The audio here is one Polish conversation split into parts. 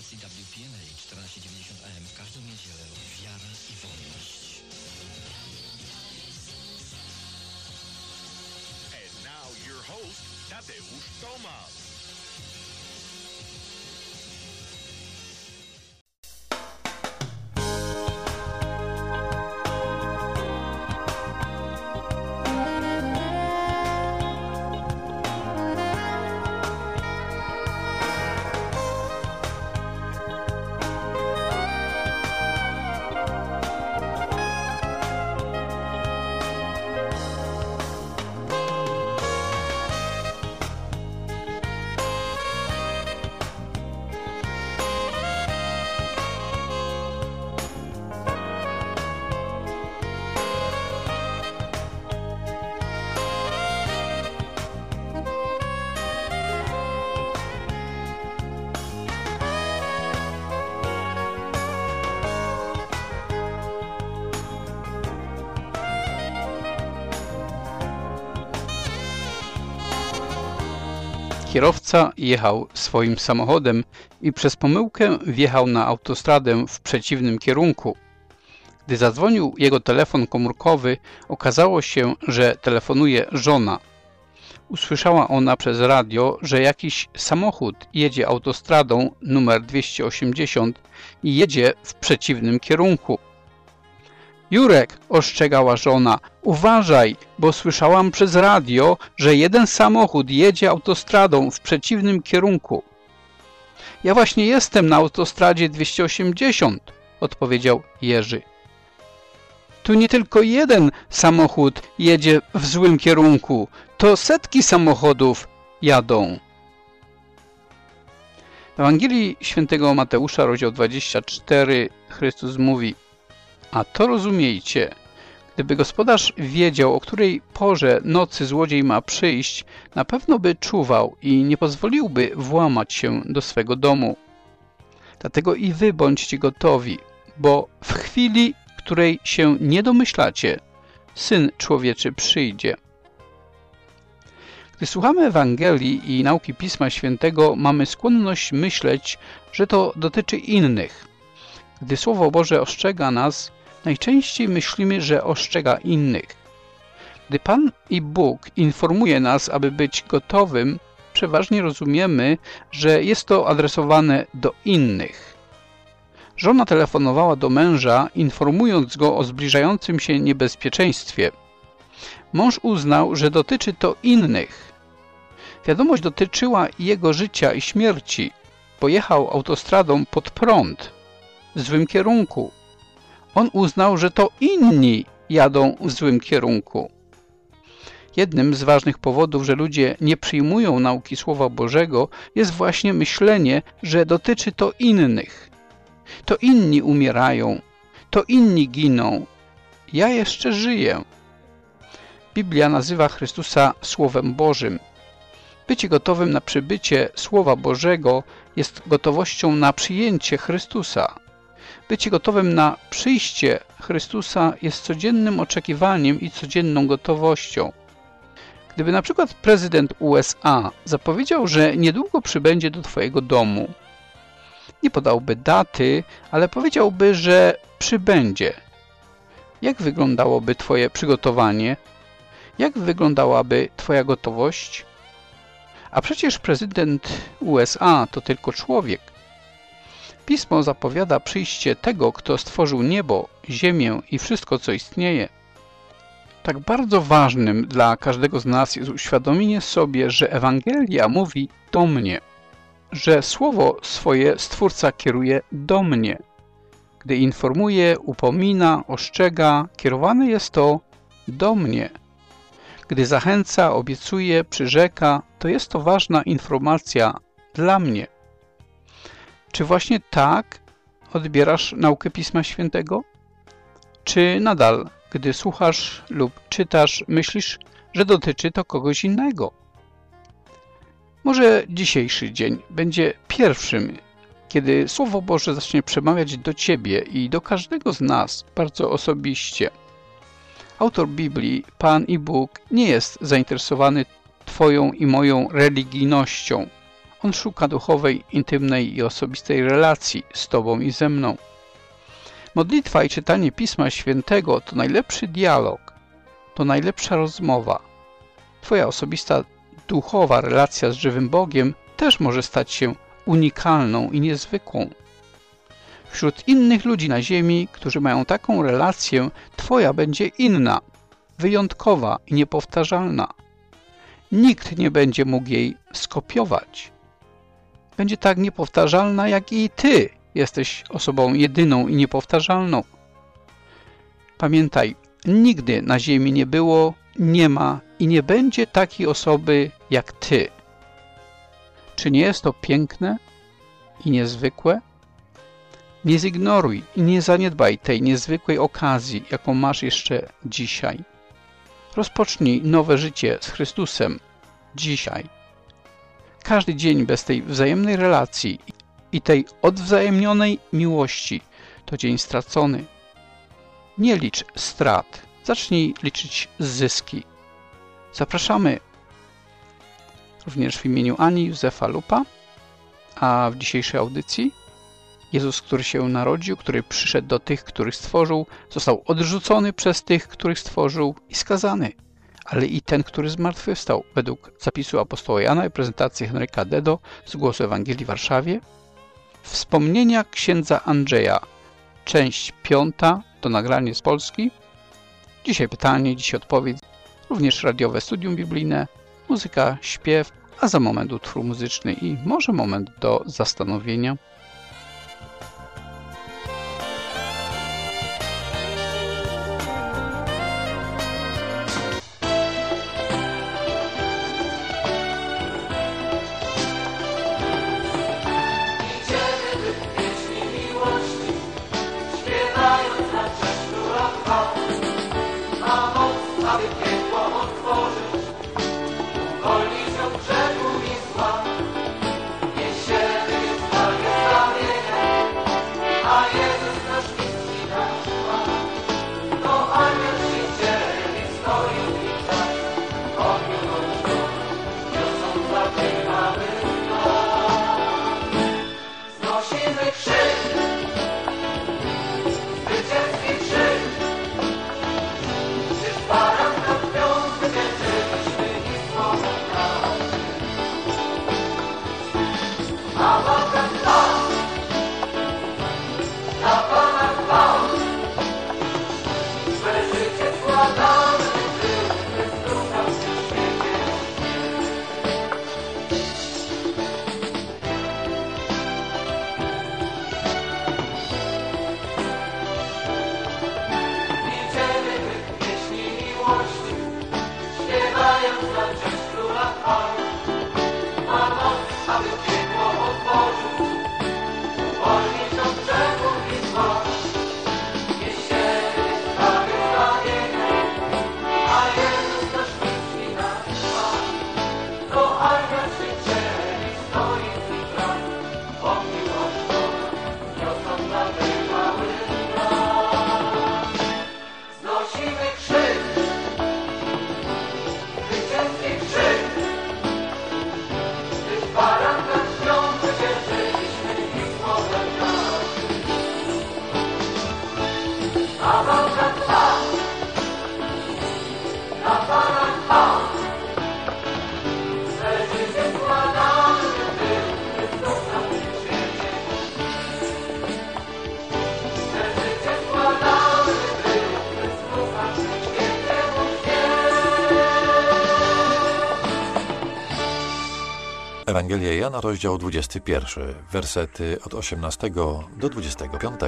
CWPNA 1490 AM w każdą niedzielę. Wiara i wolność. And now your host, Tadeusz Tomasz. Kierowca jechał swoim samochodem i przez pomyłkę wjechał na autostradę w przeciwnym kierunku. Gdy zadzwonił jego telefon komórkowy, okazało się, że telefonuje żona. Usłyszała ona przez radio, że jakiś samochód jedzie autostradą numer 280 i jedzie w przeciwnym kierunku. Jurek, ostrzegała żona, uważaj, bo słyszałam przez radio, że jeden samochód jedzie autostradą w przeciwnym kierunku. Ja właśnie jestem na autostradzie 280, odpowiedział Jerzy. Tu nie tylko jeden samochód jedzie w złym kierunku, to setki samochodów jadą. W Ewangelii Świętego Mateusza, rozdział 24, Chrystus mówi: a to rozumiejcie, gdyby gospodarz wiedział, o której porze nocy złodziej ma przyjść, na pewno by czuwał i nie pozwoliłby włamać się do swego domu. Dlatego i wy bądźcie gotowi, bo w chwili, której się nie domyślacie, Syn Człowieczy przyjdzie. Gdy słuchamy Ewangelii i nauki Pisma Świętego, mamy skłonność myśleć, że to dotyczy innych. Gdy Słowo Boże ostrzega nas, najczęściej myślimy, że ostrzega innych. Gdy Pan i Bóg informuje nas, aby być gotowym, przeważnie rozumiemy, że jest to adresowane do innych. Żona telefonowała do męża, informując go o zbliżającym się niebezpieczeństwie. Mąż uznał, że dotyczy to innych. Wiadomość dotyczyła jego życia i śmierci. Pojechał autostradą pod prąd, w złym kierunku. On uznał, że to inni jadą w złym kierunku. Jednym z ważnych powodów, że ludzie nie przyjmują nauki Słowa Bożego, jest właśnie myślenie, że dotyczy to innych. To inni umierają, to inni giną. Ja jeszcze żyję. Biblia nazywa Chrystusa Słowem Bożym. Bycie gotowym na przybycie Słowa Bożego jest gotowością na przyjęcie Chrystusa. Bycie gotowym na przyjście Chrystusa jest codziennym oczekiwaniem i codzienną gotowością. Gdyby na przykład prezydent USA zapowiedział, że niedługo przybędzie do twojego domu, nie podałby daty, ale powiedziałby, że przybędzie. Jak wyglądałoby twoje przygotowanie? Jak wyglądałaby twoja gotowość? A przecież prezydent USA to tylko człowiek. Pismo zapowiada przyjście tego, kto stworzył niebo, ziemię i wszystko, co istnieje. Tak bardzo ważnym dla każdego z nas jest uświadomienie sobie, że Ewangelia mówi do mnie, że Słowo swoje Stwórca kieruje do mnie. Gdy informuje, upomina, ostrzega, kierowane jest to do mnie. Gdy zachęca, obiecuje, przyrzeka, to jest to ważna informacja dla mnie. Czy właśnie tak odbierasz naukę Pisma Świętego? Czy nadal, gdy słuchasz lub czytasz, myślisz, że dotyczy to kogoś innego? Może dzisiejszy dzień będzie pierwszym, kiedy Słowo Boże zacznie przemawiać do ciebie i do każdego z nas bardzo osobiście. Autor Biblii, Pan i Bóg, nie jest zainteresowany twoją i moją religijnością. On szuka duchowej, intymnej i osobistej relacji z Tobą i ze mną. Modlitwa i czytanie Pisma Świętego to najlepszy dialog, to najlepsza rozmowa. Twoja osobista, duchowa relacja z żywym Bogiem też może stać się unikalną i niezwykłą. Wśród innych ludzi na ziemi, którzy mają taką relację, Twoja będzie inna, wyjątkowa i niepowtarzalna. Nikt nie będzie mógł jej skopiować. Będzie tak niepowtarzalna, jak i Ty jesteś osobą jedyną i niepowtarzalną. Pamiętaj, nigdy na ziemi nie było, nie ma i nie będzie takiej osoby jak Ty. Czy nie jest to piękne i niezwykłe? Nie zignoruj i nie zaniedbaj tej niezwykłej okazji, jaką masz jeszcze dzisiaj. Rozpocznij nowe życie z Chrystusem dzisiaj. Każdy dzień bez tej wzajemnej relacji i tej odwzajemnionej miłości to dzień stracony. Nie licz strat, zacznij liczyć zyski. Zapraszamy również w imieniu Ani Józefa Lupa, a w dzisiejszej audycji Jezus, który się narodził, który przyszedł do tych, których stworzył, został odrzucony przez tych, których stworzył i skazany, ale i ten, który zmartwychwstał, według zapisu apostoła Jana i prezentacji Henryka Dedo z Głosu Ewangelii w Warszawie. Wspomnienia księdza Andrzeja, część 5, to nagranie z Polski. Dzisiaj pytanie, dzisiaj odpowiedź, również radiowe studium biblijne, muzyka, śpiew, a za moment utwór muzyczny i może moment do zastanowienia. Ewangelia Jana, rozdział 21, wersety od 18 do 25.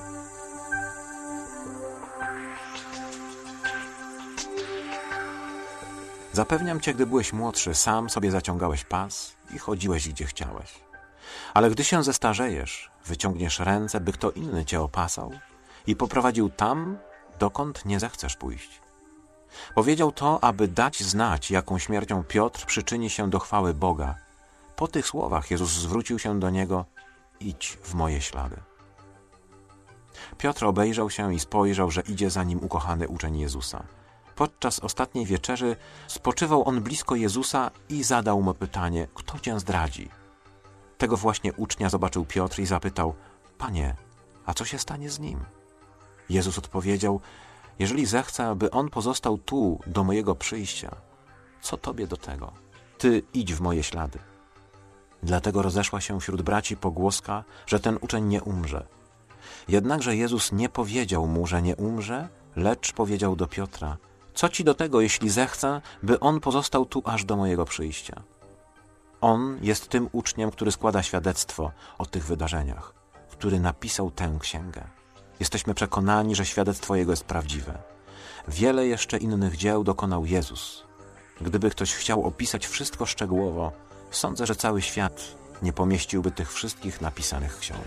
Zapewniam cię, gdy byłeś młodszy, sam sobie zaciągałeś pas i chodziłeś, gdzie chciałeś. Ale gdy się zestarzejesz, wyciągniesz ręce, by kto inny cię opasał i poprowadził tam, dokąd nie zechcesz pójść. Powiedział to, aby dać znać, jaką śmiercią Piotr przyczyni się do chwały Boga. Po tych słowach Jezus zwrócił się do niego: idź w moje ślady. Piotr obejrzał się i spojrzał, że idzie za nim ukochany uczeń Jezusa. Podczas ostatniej wieczerzy spoczywał on blisko Jezusa i zadał mu pytanie: kto cię zdradzi? Tego właśnie ucznia zobaczył Piotr i zapytał: Panie, a co się stanie z nim? Jezus odpowiedział: jeżeli zechcę, aby on pozostał tu do mojego przyjścia, co tobie do tego? Ty idź w moje ślady. Dlatego rozeszła się wśród braci pogłoska, że ten uczeń nie umrze. Jednakże Jezus nie powiedział mu, że nie umrze, lecz powiedział do Piotra: co ci do tego, jeśli zechcę, by on pozostał tu aż do mojego przyjścia? On jest tym uczniem, który składa świadectwo o tych wydarzeniach, który napisał tę księgę. Jesteśmy przekonani, że świadectwo jego jest prawdziwe. Wiele jeszcze innych dzieł dokonał Jezus. Gdyby ktoś chciał opisać wszystko szczegółowo, sądzę, że cały świat nie pomieściłby tych wszystkich napisanych ksiąg.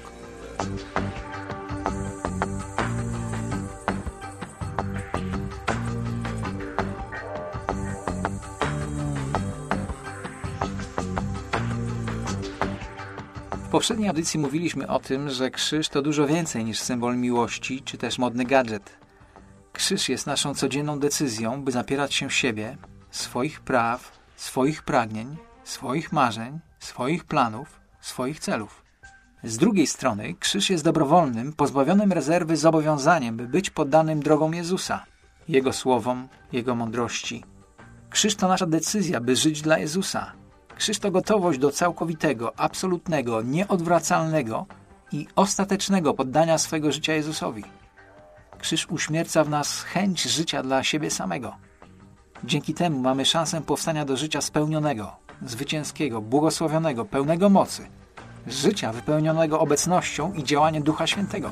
W poprzedniej audycji mówiliśmy o tym, że krzyż to dużo więcej niż symbol miłości, czy też modny gadżet. Krzyż jest naszą codzienną decyzją, by zapierać się siebie, swoich praw, swoich pragnień, swoich marzeń, swoich planów, swoich celów. Z drugiej strony krzyż jest dobrowolnym, pozbawionym rezerwy zobowiązaniem, by być poddanym drogom Jezusa, Jego słowom, Jego mądrości. Krzyż to nasza decyzja, by żyć dla Jezusa. Krzyż to gotowość do całkowitego, absolutnego, nieodwracalnego i ostatecznego poddania swego życia Jezusowi. Krzyż uśmierca w nas chęć życia dla siebie samego. Dzięki temu mamy szansę powstania do życia spełnionego, zwycięskiego, błogosławionego, pełnego mocy. Życia wypełnionego obecnością i działaniem Ducha Świętego.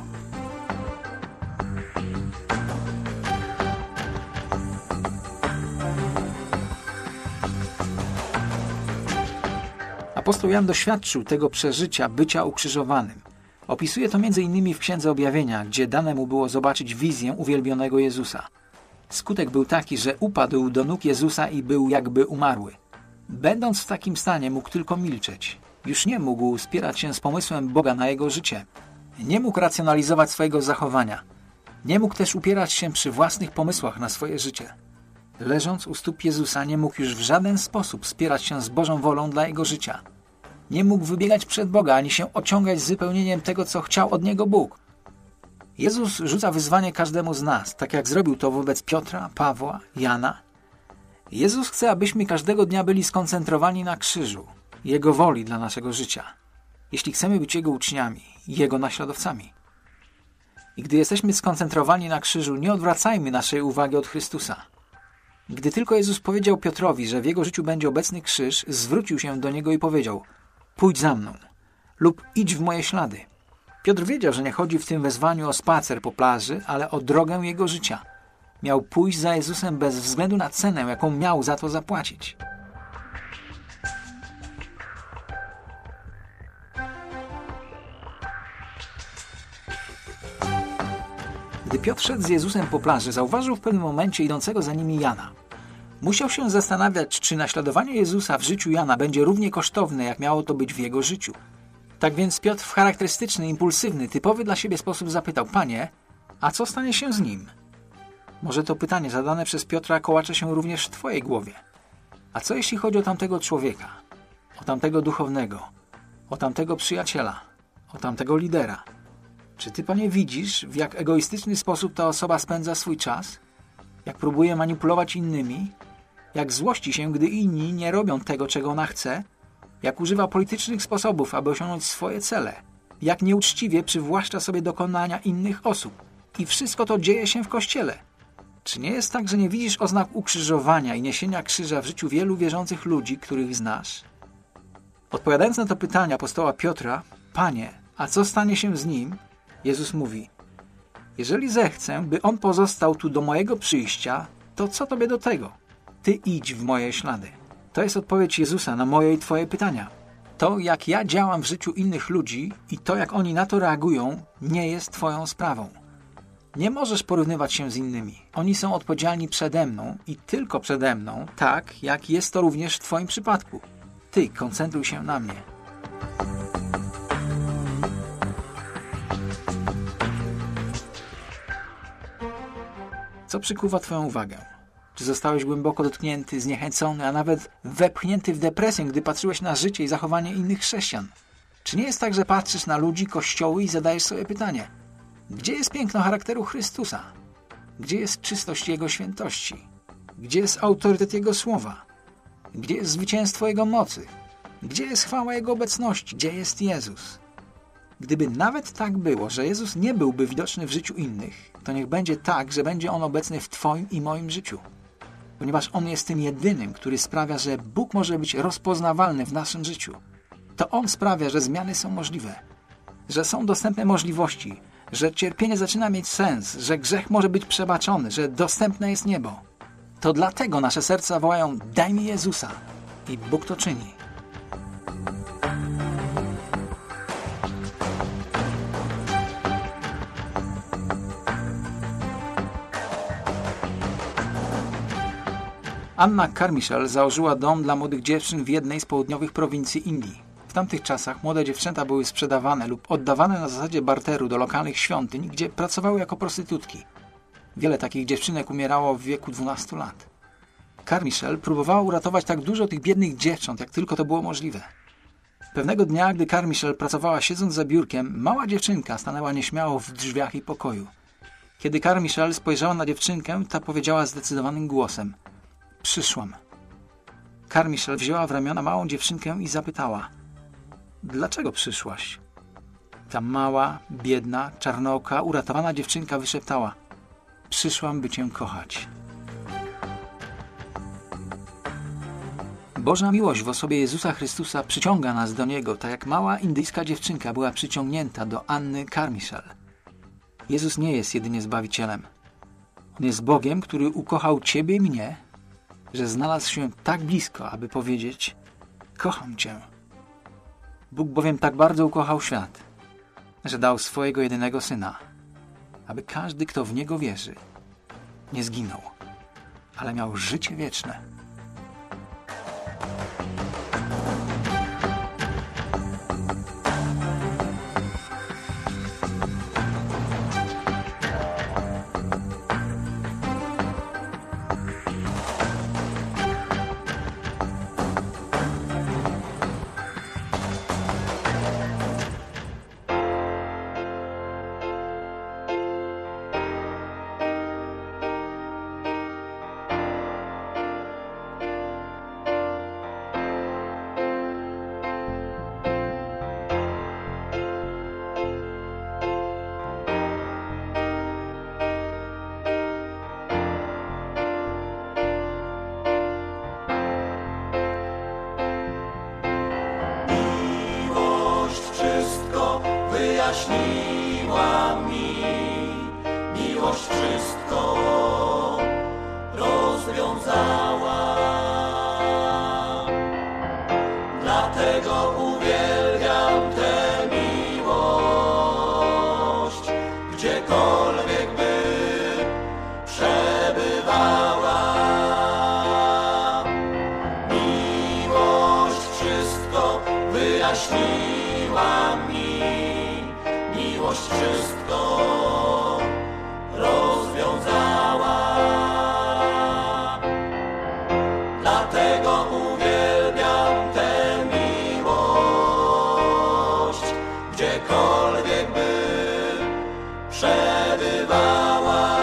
Apostoł Jan doświadczył tego przeżycia bycia ukrzyżowanym. Opisuje to m.in. w Księdze Objawienia, gdzie dane mu było zobaczyć wizję uwielbionego Jezusa. Skutek był taki, że upadł do nóg Jezusa i był jakby umarły. Będąc w takim stanie, mógł tylko milczeć. Już nie mógł spierać się z pomysłem Boga na jego życie. Nie mógł racjonalizować swojego zachowania. Nie mógł też upierać się przy własnych pomysłach na swoje życie. Leżąc u stóp Jezusa, nie mógł już w żaden sposób spierać się z Bożą wolą dla jego życia. Nie mógł wybiegać przed Boga, ani się ociągać z wypełnieniem tego, co chciał od niego Bóg. Jezus rzuca wyzwanie każdemu z nas, tak jak zrobił to wobec Piotra, Pawła, Jana. Jezus chce, abyśmy każdego dnia byli skoncentrowani na krzyżu, Jego woli dla naszego życia, jeśli chcemy być Jego uczniami, Jego naśladowcami. I gdy jesteśmy skoncentrowani na krzyżu, nie odwracajmy naszej uwagi od Chrystusa. Gdy tylko Jezus powiedział Piotrowi, że w jego życiu będzie obecny krzyż, zwrócił się do niego i powiedział: pójdź za mną lub idź w moje ślady. Piotr wiedział, że nie chodzi w tym wezwaniu o spacer po plaży, ale o drogę jego życia. Miał pójść za Jezusem bez względu na cenę, jaką miał za to zapłacić. Gdy Piotr szedł z Jezusem po plaży, zauważył w pewnym momencie idącego za nimi Jana. Musiał się zastanawiać, czy naśladowanie Jezusa w życiu Jana będzie równie kosztowne, jak miało to być w jego życiu. Tak więc Piotr w charakterystyczny, impulsywny, typowy dla siebie sposób zapytał: Panie, a co stanie się z nim? Może to pytanie zadane przez Piotra kołacze się również w twojej głowie. A co jeśli chodzi o tamtego człowieka, o tamtego duchownego, o tamtego przyjaciela, o tamtego lidera? Czy ty, Panie, widzisz, w jak egoistyczny sposób ta osoba spędza swój czas? Jak próbuje manipulować innymi? Jak złości się, gdy inni nie robią tego, czego ona chce? Jak używa politycznych sposobów, aby osiągnąć swoje cele? Jak nieuczciwie przywłaszcza sobie dokonania innych osób? I wszystko to dzieje się w Kościele. Czy nie jest tak, że nie widzisz oznak ukrzyżowania i niesienia krzyża w życiu wielu wierzących ludzi, których znasz? Odpowiadając na to pytanie apostoła Piotra: Panie, a co stanie się z nim? Jezus mówi: jeżeli zechcę, by on pozostał tu do mojego przyjścia, to co tobie do tego? Ty idź w moje ślady. To jest odpowiedź Jezusa na moje i twoje pytania. To, jak ja działam w życiu innych ludzi i to, jak oni na to reagują, nie jest twoją sprawą. Nie możesz porównywać się z innymi. Oni są odpowiedzialni przede mną i tylko przede mną, tak jak jest to również w twoim przypadku. Ty koncentruj się na mnie. Co przykuwa twoją uwagę? Czy zostałeś głęboko dotknięty, zniechęcony, a nawet wepchnięty w depresję, gdy patrzyłeś na życie i zachowanie innych chrześcijan? Czy nie jest tak, że patrzysz na ludzi, kościoły i zadajesz sobie pytanie: gdzie jest piękno charakteru Chrystusa? Gdzie jest czystość Jego świętości? Gdzie jest autorytet Jego słowa? Gdzie jest zwycięstwo Jego mocy? Gdzie jest chwała Jego obecności? Gdzie jest Jezus? Gdyby nawet tak było, że Jezus nie byłby widoczny w życiu innych, to niech będzie tak, że będzie On obecny w Twoim i moim życiu. Ponieważ On jest tym jedynym, który sprawia, że Bóg może być rozpoznawalny w naszym życiu. To On sprawia, że zmiany są możliwe, że są dostępne możliwości, że cierpienie zaczyna mieć sens, że grzech może być przebaczony, że dostępne jest niebo. To dlatego nasze serca wołają: daj mi Jezusa. I Bóg to czyni. Anna Carmichael założyła dom dla młodych dziewczyn w jednej z południowych prowincji Indii. W tamtych czasach młode dziewczęta były sprzedawane lub oddawane na zasadzie barteru do lokalnych świątyń, gdzie pracowały jako prostytutki. Wiele takich dziewczynek umierało w wieku 12 lat. Carmichael próbowała uratować tak dużo tych biednych dziewcząt, jak tylko to było możliwe. Pewnego dnia, gdy Carmichael pracowała siedząc za biurkiem, mała dziewczynka stanęła nieśmiało w drzwiach jej pokoju. Kiedy Carmichael spojrzała na dziewczynkę, ta powiedziała zdecydowanym głosem: przyszłam. Carmichael wzięła w ramiona małą dziewczynkę i zapytała: dlaczego przyszłaś? Ta mała, biedna, czarnooka, uratowana dziewczynka wyszeptała: przyszłam, by Cię kochać. Boża miłość w osobie Jezusa Chrystusa przyciąga nas do Niego, tak jak mała indyjska dziewczynka była przyciągnięta do Anny Carmichael. Jezus nie jest jedynie Zbawicielem. On jest Bogiem, który ukochał Ciebie i mnie, że znalazł się tak blisko, aby powiedzieć: kocham Cię. Bóg bowiem tak bardzo ukochał świat, że dał swojego jedynego Syna, aby każdy, kto w Niego wierzy, nie zginął, ale miał życie wieczne. Wyjaśniła mi, miłość wszystko rozwiązała. Dlatego uwielbiam tę miłość, gdziekolwiek by przebywała. Miłość wszystko wyjaśniła mi. Miłość wszystko rozwiązała. Dlatego uwielbiam tę miłość, gdziekolwiek by przebywała.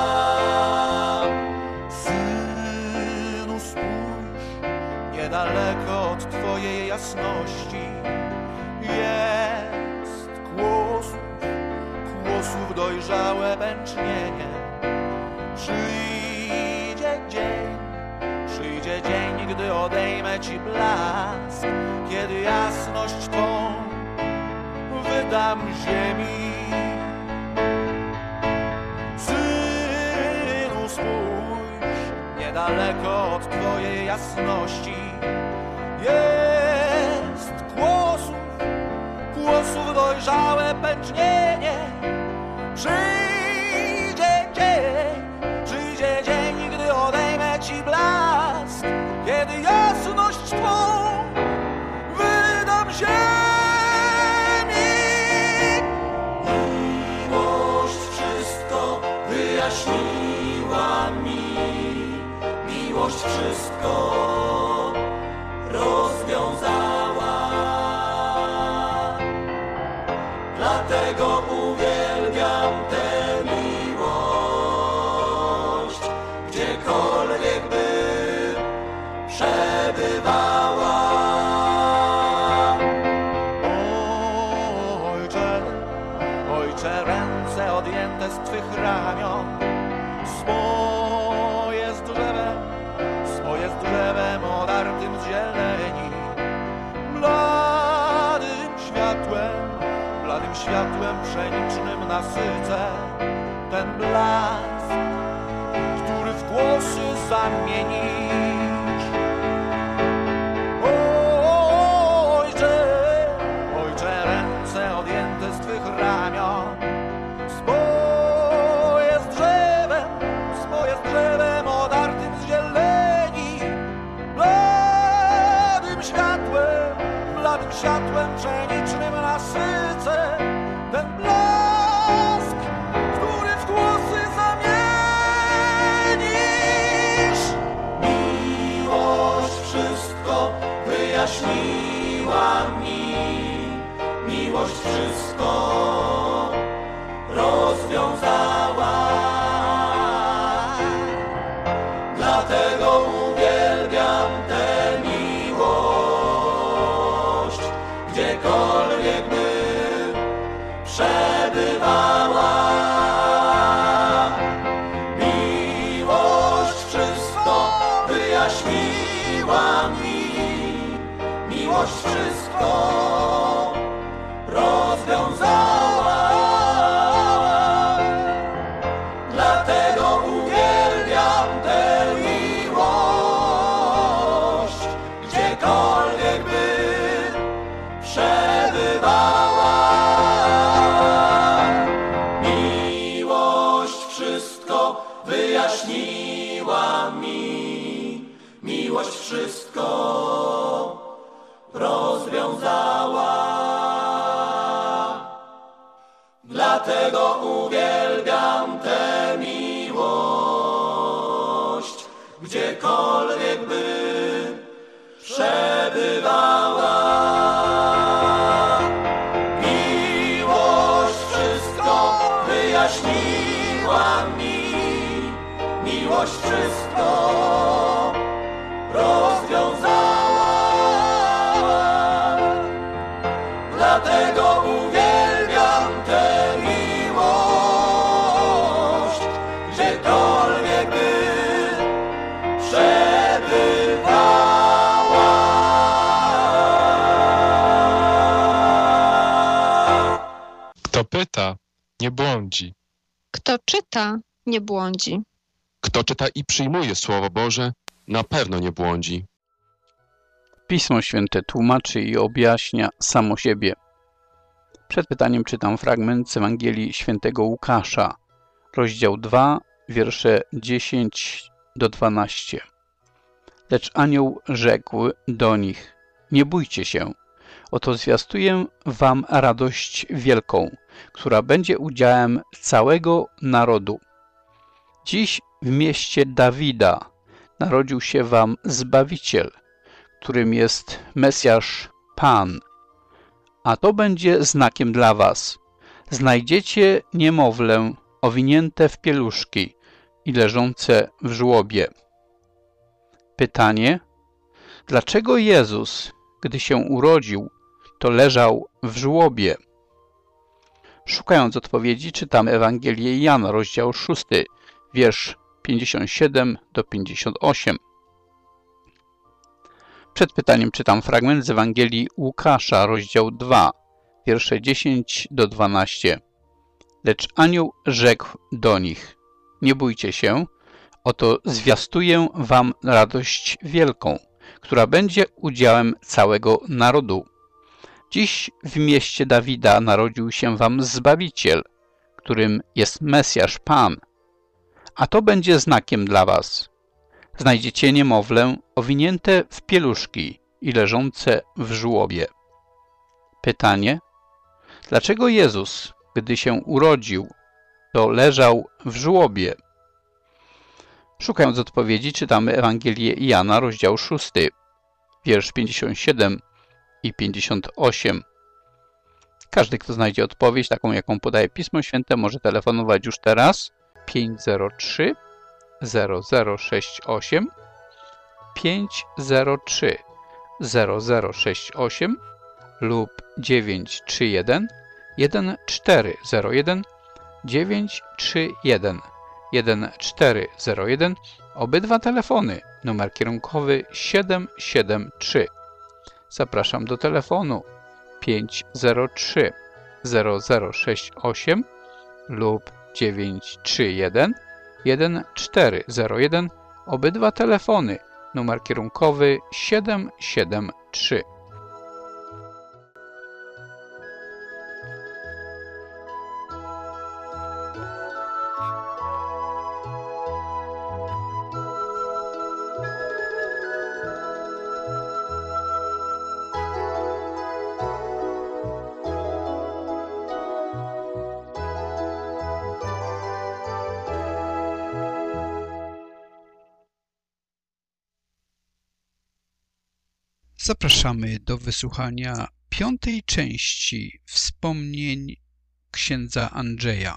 Synu, spójrz, niedaleko od Twojej jasności jest kłosów dojrzałe pęcznienie. Przyjdzie dzień, gdy odejmę Ci blask, kiedy jasność Twą wydam ziemi. Synu, spójrz, niedaleko od Twojej jasności jest kłosów dojrzałe pęcznienie. Przyjdzie dzień, gdy odejmę Ci blask, kiedy jasność Twą wydam ziemi. Miłość wszystko wyjaśniła mi, miłość wszystko rozwiązała. odjęte z Twych ramion. Swoje z drzewem odartym z zieleni. Bladym światłem pszenicznym nasycę ten blask, który w głosy zamienisz. Ojcze, ręce odjęte z Twych ramion. Swoje z drzewem odartym z zieleni. Bladym światłem pszenicznym nasycę ten blask, który w głosy zamienisz. Miłość wszystko wyjaśniła mi, miłość wszystko rozwiązała. Dlatego uwielbiam tę miłość, gdziekolwiek by przebywała. Miłość wszystko wyjaśniła mi, miłość wszystko rozwiązała. Dlatego uwielbiam tę miłość, gdziekolwiek by przebywała. Miłość wszystko wyjaśniła mi, miłość wszystko rozwiązała. Dlatego uwielbiam tę miłość, gdziekolwiek by przebywała. Miłość wszystko wyjaśniła mi, miłość wszystko rozwiązała. Dlatego uwielbiam tę miłość, gdziekolwiek by przebywała. Kto pyta, nie błądzi. Kto czyta, nie błądzi. Kto czyta i przyjmuje Słowo Boże, na pewno nie błądzi. Pismo Święte tłumaczy i objaśnia samo siebie. Przed pytaniem czytam fragment z Ewangelii Świętego Łukasza, rozdział 2, wiersze 10 do 12. Lecz anioł rzekł do nich: nie bójcie się, oto zwiastuję wam radość wielką, która będzie udziałem całego narodu. Dziś w mieście Dawida narodził się wam Zbawiciel, którym jest Mesjasz Pan. A to będzie znakiem dla was. Znajdziecie niemowlę owinięte w pieluszki i leżące w żłobie. Pytanie: dlaczego Jezus, gdy się urodził, to leżał w żłobie? Szukając odpowiedzi, czytamy Ewangelię Jana, rozdział 6, wiersz 57 do 58. Przed pytaniem czytam fragment z Ewangelii Łukasza, rozdział 2, wiersze 10 do 12. Lecz anioł rzekł do nich: nie bójcie się, oto zwiastuję wam radość wielką, która będzie udziałem całego narodu. Dziś w mieście Dawida narodził się wam Zbawiciel, którym jest Mesjasz Pan. A to będzie znakiem dla was. Znajdziecie niemowlę owinięte w pieluszki i leżące w żłobie. Pytanie: dlaczego Jezus, gdy się urodził, to leżał w żłobie? Szukając odpowiedzi, czytamy Ewangelię Jana, rozdział 6, wiersz 57 i 58. Każdy, kto znajdzie odpowiedź, taką jaką podaje Pismo Święte, może telefonować już teraz 503 0068 503 0068 lub 931 1401 931 1401. Obydwa telefony. Numer kierunkowy 773. Zapraszam do telefonu 503 0068 lub 931 1401. Obydwa telefony. Numer kierunkowy 773. Zapraszamy do wysłuchania 5. części wspomnień księdza Andrzeja.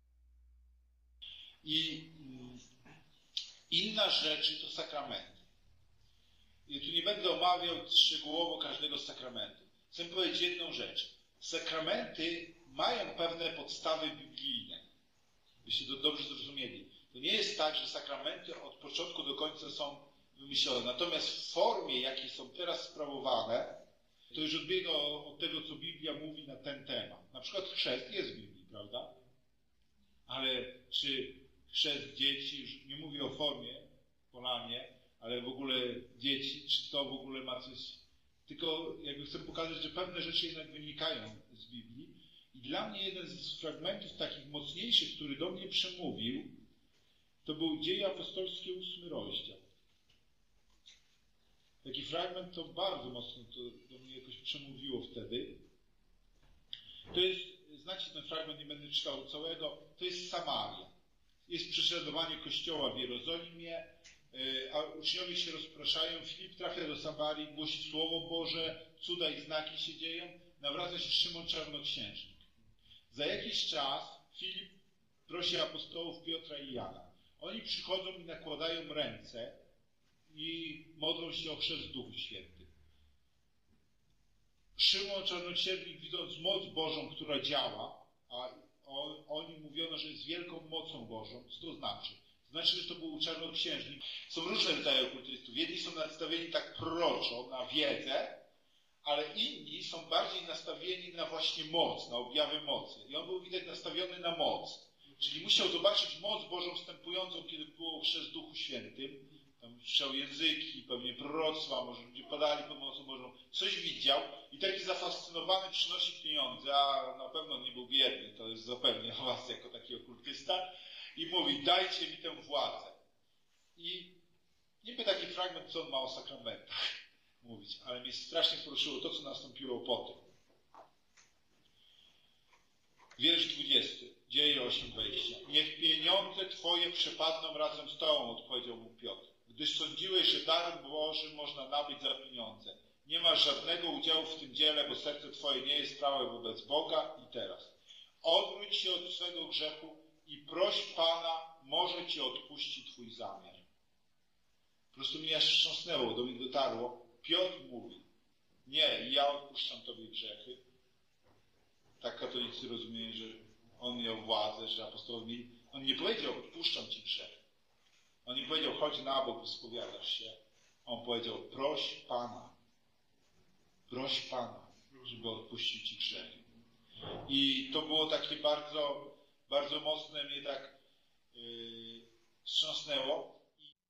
I inna rzecz to sakramenty. I tu nie będę omawiał szczegółowo każdego z sakramentów. Chcę powiedzieć jedną rzecz. Sakramenty mają pewne podstawy biblijne. Byście to dobrze zrozumieli. To nie jest tak, że sakramenty od początku do końca są wymyślone. Natomiast w formie, jakiej są teraz sprawowane, to już odbiega od tego, co Biblia mówi na ten temat. Na przykład chrzest jest w Biblii, prawda? Ale czy chrzest dzieci, już nie mówię o formie, polanie, ale w ogóle dzieci, czy to w ogóle ma coś... Tylko jakby chcę pokazać, że pewne rzeczy jednak wynikają z Biblii. I dla mnie jeden z fragmentów takich mocniejszych, który do mnie przemówił, to był Dzieje Apostolskie 8 rozdział. Taki fragment to bardzo mocno do mnie jakoś przemówiło wtedy. To jest, znacie ten fragment, nie będę czytał całego, to jest Samaria. Jest prześladowanie kościoła w Jerozolimie, a uczniowie się rozpraszają. Filip trafia do Samarii, głosi Słowo Boże, cuda i znaki się dzieją. Nawraca się Szymon Czarnoksiężnik. Za jakiś czas Filip prosi apostołów Piotra i Jana. Oni przychodzą i nakładają ręce i modlą się o chrzest w Duchu Świętym. Szymon Czarnoksiężnik, widząc moc Bożą, która działa, a o nim mówiono, że jest wielką mocą Bożą, co to znaczy? To znaczy, że to był czarnoksiężnik. Są różne rodzaje okultystów. Jedni są nastawieni tak proroczo, na wiedzę, ale inni są bardziej nastawieni na właśnie moc, na objawy mocy. I on był widać nastawiony na moc. Czyli musiał zobaczyć moc Bożą wstępującą, kiedy było chrzest w Duchu Świętym. Tam słyszał języki, pewnie proroctwa, może ludzie padali pod mocą Bożą. Coś widział i taki zafascynowany przynosi pieniądze, a na pewno nie był biedny, to jest zapewniam was jako taki okultysta. I mówi, dajcie mi tę władzę. I niby taki fragment, co on ma o sakramentach mówić, ale mnie strasznie poruszyło to, co nastąpiło po tym. Wiersz 20, Dzieje 8:20. Niech pieniądze Twoje przepadną razem z Tobą, odpowiedział mu Piotr, gdyż sądziłeś, że dar Boży można nabyć za pieniądze. Nie masz żadnego udziału w tym dziele, bo serce Twoje nie jest prawe wobec Boga. I teraz. Odwróć się od swego grzechu i proś Pana, może Ci odpuści Twój zamiar. Po prostu mnie aż wstrząsnęło, do mnie dotarło. Piotr mówi, nie, ja odpuszczam Tobie grzechy. Tak katolicy rozumieją, że on miał władzę, że apostołowie mieli. On nie powiedział, odpuszczam Ci grzech. On nie powiedział, chodź na bok, spowiadasz się. On powiedział, proś Pana, żeby odpuścił Ci grzechy. I to było takie bardzo, bardzo mocne, mnie tak wstrząsnęło.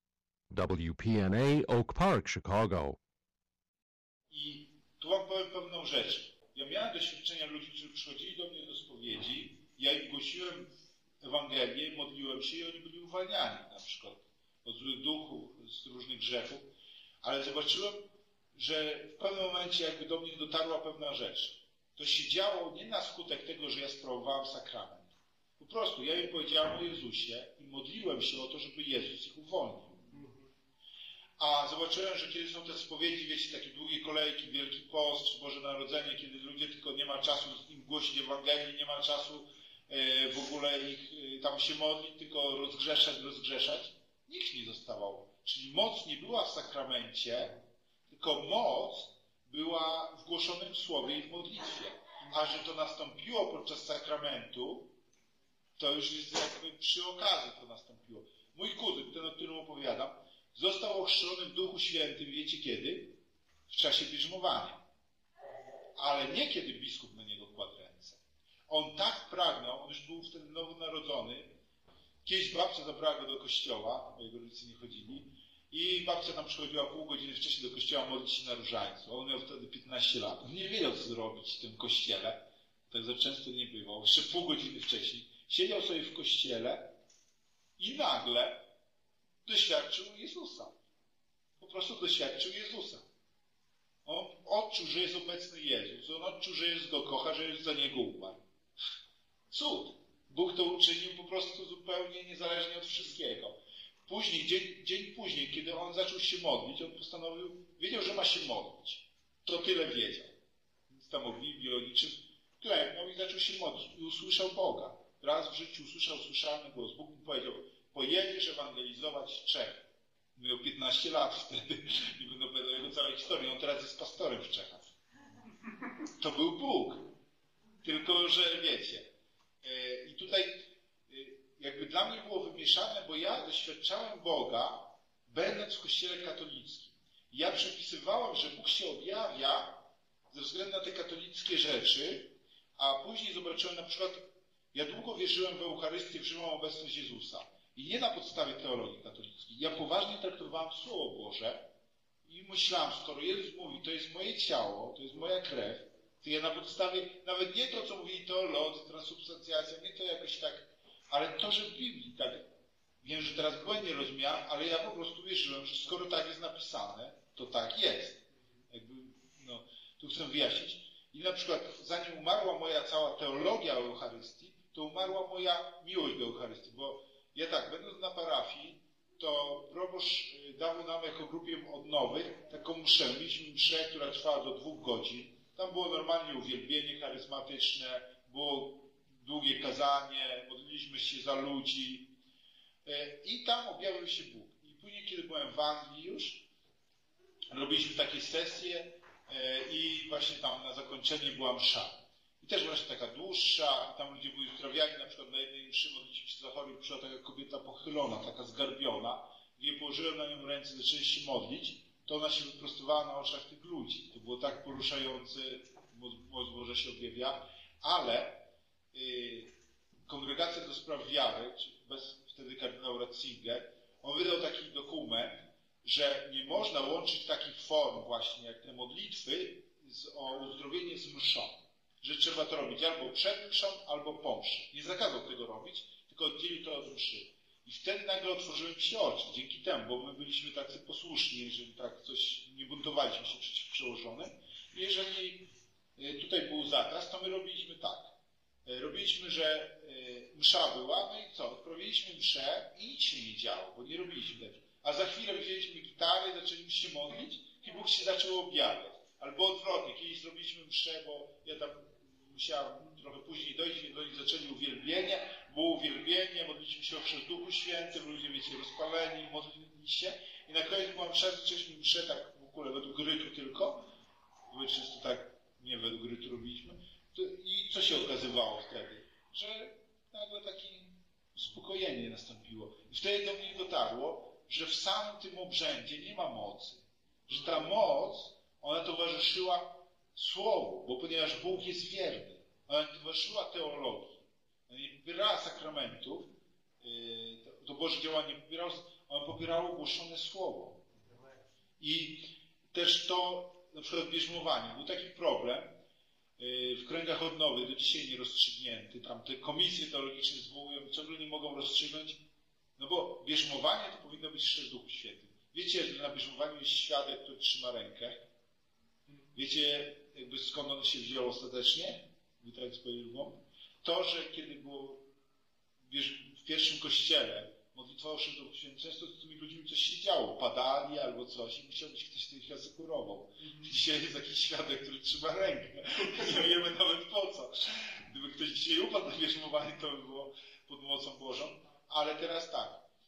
WPNA Oak Park, Chicago. I tu wam powiem pewną rzecz. Ja miałem doświadczenia ludzi, którzy przychodzili do mnie do spowiedzi, ja im głosiłem Ewangelię, modliłem się i oni byli uwalniani na przykład od złych duchów, z różnych grzechów, ale zobaczyłem, że w pewnym momencie jakby do mnie dotarła pewna rzecz. To się działo nie na skutek tego, że ja sprawowałem sakrament. Po prostu ja im powiedziałem o Jezusie i modliłem się o to, żeby Jezus ich uwolnił. A zobaczyłem, że kiedy są te spowiedzi, wiecie, takie długie kolejki, Wielki Post, czy Boże Narodzenie, kiedy ludzie tylko nie ma czasu im głosić Ewangelii, nie ma czasu w ogóle ich tam się modlić, tylko rozgrzeszać, nikt nie zostawał. Czyli moc nie była w sakramencie, tylko moc była w głoszonym słowie i w modlitwie. A że to nastąpiło podczas sakramentu, To już jest jakby przy okazji to nastąpiło. Mój kuzyn, ten, o którym opowiadam, został ochrzczony w Duchu Świętym, wiecie kiedy? W czasie bierzmowania. Ale nie kiedy biskup na niego kładł ręce. On tak pragnął, on już był wtedy nowonarodzony. Kiedyś babcia zabrała go do kościoła, bo jego rodzice nie chodzili. I babcia tam przychodziła pół godziny wcześniej do kościoła modlić się na różańcu. On miał wtedy 15 lat. On nie wiedział, co zrobić w tym kościele. Tak za często nie bywał. Jeszcze pół godziny wcześniej. Siedział sobie w kościele i nagle doświadczył Jezusa. Po prostu doświadczył Jezusa. On odczuł, że jest obecny Jezus. On odczuł, że Jezus go kocha, że Jezus za niego umarł. Cud. Bóg to uczynił po prostu zupełnie niezależnie od wszystkiego. Później, dzień później, kiedy on zaczął się modlić, on postanowił, wiedział, że ma się modlić. To tyle wiedział. Nic tam o Biblii, o niczym. Klęknął i zaczął się modlić. I usłyszał Boga. Raz w życiu usłyszał słyszalny głos. Bóg mu powiedział, pojedziesz ewangelizować Czechy. Miał 15 lat wtedy i będą jego całej historii. On teraz jest pastorem w Czechach. To był Bóg. Tylko, że wiecie. I tutaj jakby dla mnie było wymieszane, bo ja doświadczałem Boga, będąc w kościele katolickim. I ja przepisywałem, że Bóg się objawia ze względu na te katolickie rzeczy, a później zobaczyłem na przykład, ja długo wierzyłem w Eucharystię, w żywą obecność Jezusa. I nie na podstawie teologii katolickiej. Ja poważnie traktowałem Słowo Boże i myślałem, skoro Jezus mówi, to jest moje ciało, to jest moja krew, to ja na podstawie, nawet nie to, co mówili teolodzy, transubstancjacja, nie to jakoś tak, ale to, że w Biblii tak, wiem, że teraz błędnie rozumiałem, ale ja po prostu wierzyłem, że skoro tak jest napisane, to tak jest. Jakby, no, tu chcę wyjaśnić. I na przykład, zanim umarła moja cała teologia o Eucharystii, to umarła moja miłość do Eucharystii, bo ja tak, będąc na parafii, to proboszcz dał nam jako grupie odnowych taką mszę. Mieliśmy mszę, która trwała do 2 godzin. Tam było normalnie uwielbienie charyzmatyczne, było długie kazanie, modliliśmy się za ludzi i tam objawił się Bóg. I później, kiedy byłem w Anglii już, robiliśmy takie sesje i właśnie tam na zakończenie była msza. I też właśnie taka dłuższa, tam ludzie byli uzdrawiani, na przykład na jednej mszy modliliśmy się za chorych, przyszła taka kobieta pochylona, taka zgarbiona. Gdy położyłem na nią ręce, zaczęli się modlić, to ona się wyprostowała na oczach tych ludzi. To było tak poruszające, moc Boża się objawia, ale Kongregacja do Spraw Wiary, czy wtedy kardynał Ratzinger, on wydał taki dokument, że nie można łączyć takich form właśnie jak te modlitwy o uzdrowienie z mszą. Że trzeba to robić albo przed mszą, albo po mszy. Nie zakazał tego robić, tylko oddzielił to od mszy. I wtedy nagle otworzyły mi się oczy, dzięki temu, bo my byliśmy tacy posłuszni, że tak coś, nie buntowaliśmy się przeciw przełożonym. Jeżeli tutaj był zakaz, to my robiliśmy tak. Robiliśmy, że msza była, no i co? Odprawiliśmy mszę i nic się nie działo, bo nie robiliśmy tego. A za chwilę wzięliśmy gitarę, zaczęliśmy się modlić i Bóg się zaczął objawiać. Albo odwrotnie, kiedyś zrobiliśmy mszę, bo ja tam musiałem trochę później dojść, więc oni zaczęli uwielbienie, było uwielbienie, modliliśmy się o chrzest Duchu Świętym, ludzie, wiecie, rozpaleni, modlili się i na koniec była msza, zaczęliśmy mszę tak w ogóle według rytu tylko, my często tak nie według rytu robiliśmy. I co się okazywało wtedy? Że nagle takie uspokojenie nastąpiło. I wtedy do mnie dotarło, że w samym tym obrzędzie nie ma mocy. Że ta moc, ona towarzyszyła Słowu, bo ponieważ Bóg jest wierny, ona towarzyszyła teologii. Ona nie popierała sakramentów, to Boże działanie popierało, ona popierała ogłoszone Słowo. I też to, na przykład bierzmowanie, był taki problem, w kręgach odnowy, do dzisiaj nie rozstrzygnięty. Tam te komisje teologiczne zwołują i ciągle nie mogą rozstrzygnąć, no bo bierzmowanie to powinno być chrzest Duchu Świętym. Wiecie, że na bierzmowaniu jest świadek, który trzyma rękę. Wiecie, jakby skąd on się wziął ostatecznie? Tak swoją to, że kiedy było w pierwszym kościele modlitwa o chrzest Duchu Świętym, często z tymi ludźmi coś się działo, padali albo coś i musiał być ktoś, kto ich asekurował. Dzisiaj jest jakiś świadek, który trzyma rękę. Nie wiemy nawet po co. Gdyby ktoś dzisiaj upadł na bierzmowanie, to by było pod mocą Bożą. Ale teraz tak.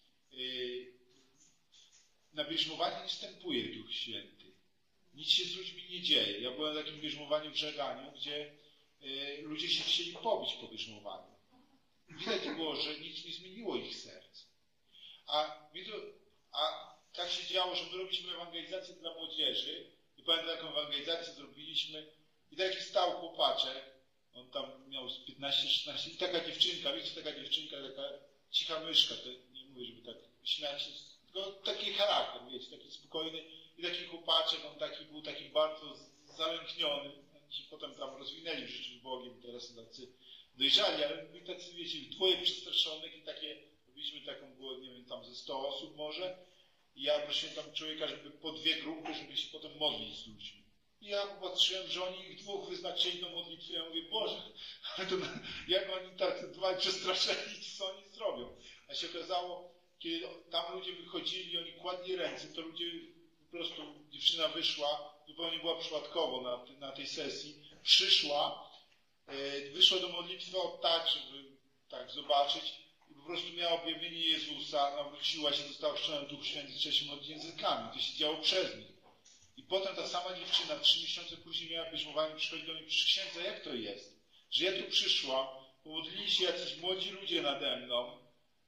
Na bierzmowanie nie wstępuje Duch Święty. Nic się z ludźmi nie dzieje. Ja byłem na takim bierzmowaniu w Żeganiu, gdzie ludzie się chcieli pobić po bierzmowaniu. Widać było, że nic nie zmieniło ich serc. A tak się działo, że my robiliśmy ewangelizację dla młodzieży i pamiętam, taką ewangelizację zrobiliśmy i taki stał chłopaczek, on tam miał 15-16 i taka dziewczynka, wiecie, taka cicha myszka, to nie mówię, żeby tak śmiać się, tylko taki charakter, wiecie, taki spokojny i taki chłopaczek, on był taki bardzo zalękniony, oni się potem tam rozwinęli w życiu z Bogiem, teraz są tacy dojrzali, ale byli tacy, wiecie, dwoje przestraszonych i takie, robiliśmy taką, było, nie wiem, tam ze 100 osób może i ja prosiłem tam człowieka, żeby po 2 grupy, żeby się potem modlić z ludźmi. I ja popatrzyłem, że oni ich 2 wyznaczyli do modlitwy. Ja mówię, Boże, ale to jak oni tak dwaj przestraszeni, co oni zrobią? A się okazało, kiedy tam ludzie wychodzili, oni kładli ręce, to ludzie po prostu, dziewczyna wyszła, zupełnie była przypadkowo na tej sesji, wyszła do modlitwy tak, żeby tak zobaczyć i po prostu miała objawienie Jezusa, nawróciła się, została chrzczona w Duchu Święty, zaczęła się modlić językami. To się działo przez nich. I potem ta sama dziewczyna 3 miesiące później miała bierzmowanie, przychodzi do mnie, księdza, jak to jest? Że ja tu przyszłam, pomodlili się jacyś młodzi ludzie nade mną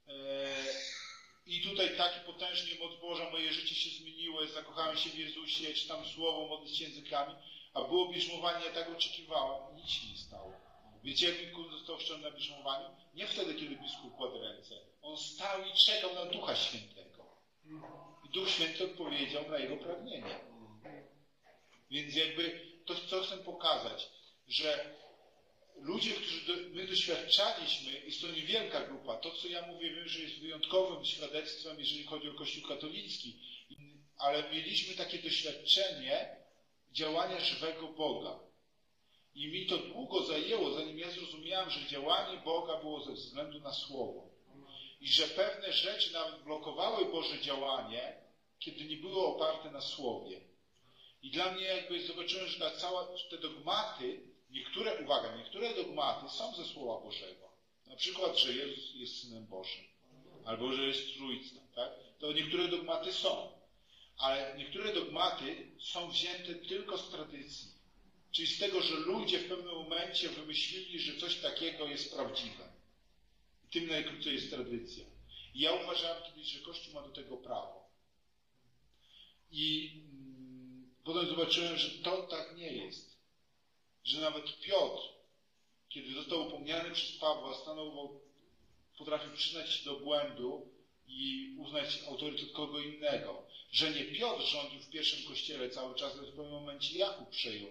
i tutaj taki potężny moc Boża, moje życie się zmieniło, zakochałem się w Jezusie, czytam słowo, modlę się językami, a było bierzmowanie, ja tak oczekiwałem i nic się nie stało. Wiecie, jak Mikul został chrzczony na bierzmowaniu? Nie wtedy, kiedy biskup kładł ręce. On stał i czekał na Ducha Świętego. I Duch Święty odpowiedział na jego pragnienie. Więc jakby to, co chcę pokazać, że ludzie, którzy my doświadczaliśmy, jest to niewielka grupa. To, co ja mówię, wiem, że jest wyjątkowym świadectwem, jeżeli chodzi o Kościół katolicki, ale mieliśmy takie doświadczenie działania żywego Boga. I mi to długo zajęło, zanim ja zrozumiałem, że działanie Boga było ze względu na Słowo. I że pewne rzeczy nawet blokowały Boże działanie, kiedy nie były oparte na Słowie. I dla mnie jakby zobaczyłem, że te dogmaty, niektóre dogmaty są ze Słowa Bożego. Na przykład, że Jezus jest Synem Bożym. Albo, że jest Trójcą, tak? To niektóre dogmaty są. Ale niektóre dogmaty są wzięte tylko z tradycji. Czyli z tego, że ludzie w pewnym momencie wymyślili, że coś takiego jest prawdziwe. I tym najkrócej jest tradycja. I ja uważałem kiedyś, że Kościół ma do tego prawo. I potem zobaczyłem, że to tak nie jest. Że nawet Piotr, kiedy został upomniany przez Pawła, potrafił przyznać się do błędu i uznać autorytet kogo innego. Że nie Piotr rządził w pierwszym kościele cały czas, ale w pewnym momencie Jakub przejął.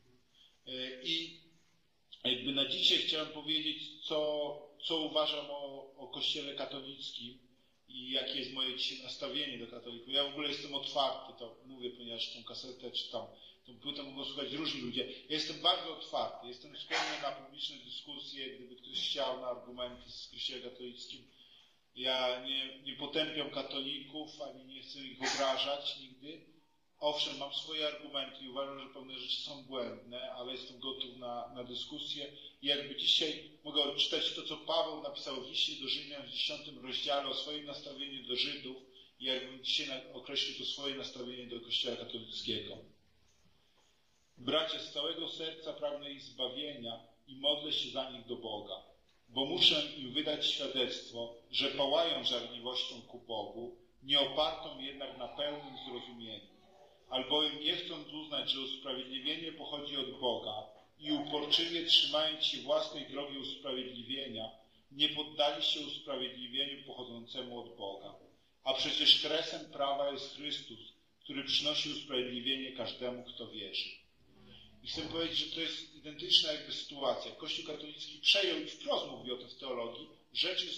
I jakby na dzisiaj chciałem powiedzieć, co uważam o Kościele katolickim i jakie jest moje dzisiaj nastawienie do katolików. Ja w ogóle jestem otwarty, to mówię, ponieważ tą kasetę czy tą płytę mogą słuchać różni ludzie. Ja jestem bardzo otwarty, jestem skłonny na publiczne dyskusje, gdyby ktoś chciał, na argumenty z Kościołem katolickim. Ja nie potępiam katolików, ani nie chcę ich obrażać nigdy. Owszem, mam swoje argumenty i uważam, że pewne rzeczy są błędne, ale jestem gotów na dyskusję. I jakby dzisiaj mogę odczytać to, co Paweł napisał w liście do Rzymian w 10 rozdziale o swoim nastawieniu do Żydów i jakbym dzisiaj określił to swoje nastawienie do Kościoła katolickiego. Bracia, z całego serca pragnę ich zbawienia i modlę się za nich do Boga, bo muszę im wydać świadectwo, że pałają żarliwością ku Bogu, nie opartą jednak na pełnym zrozumieniu. Albowiem nie chcąc uznać, że usprawiedliwienie pochodzi od Boga i uporczywie trzymając się własnej drogi usprawiedliwienia, nie poddali się usprawiedliwieniu pochodzącemu od Boga. A przecież kresem prawa jest Chrystus, który przynosi usprawiedliwienie każdemu, kto wierzy. I chcę powiedzieć, że to jest identyczna jakby sytuacja. Kościół katolicki przejął i wprost mówi o tym w teologii, rzeczy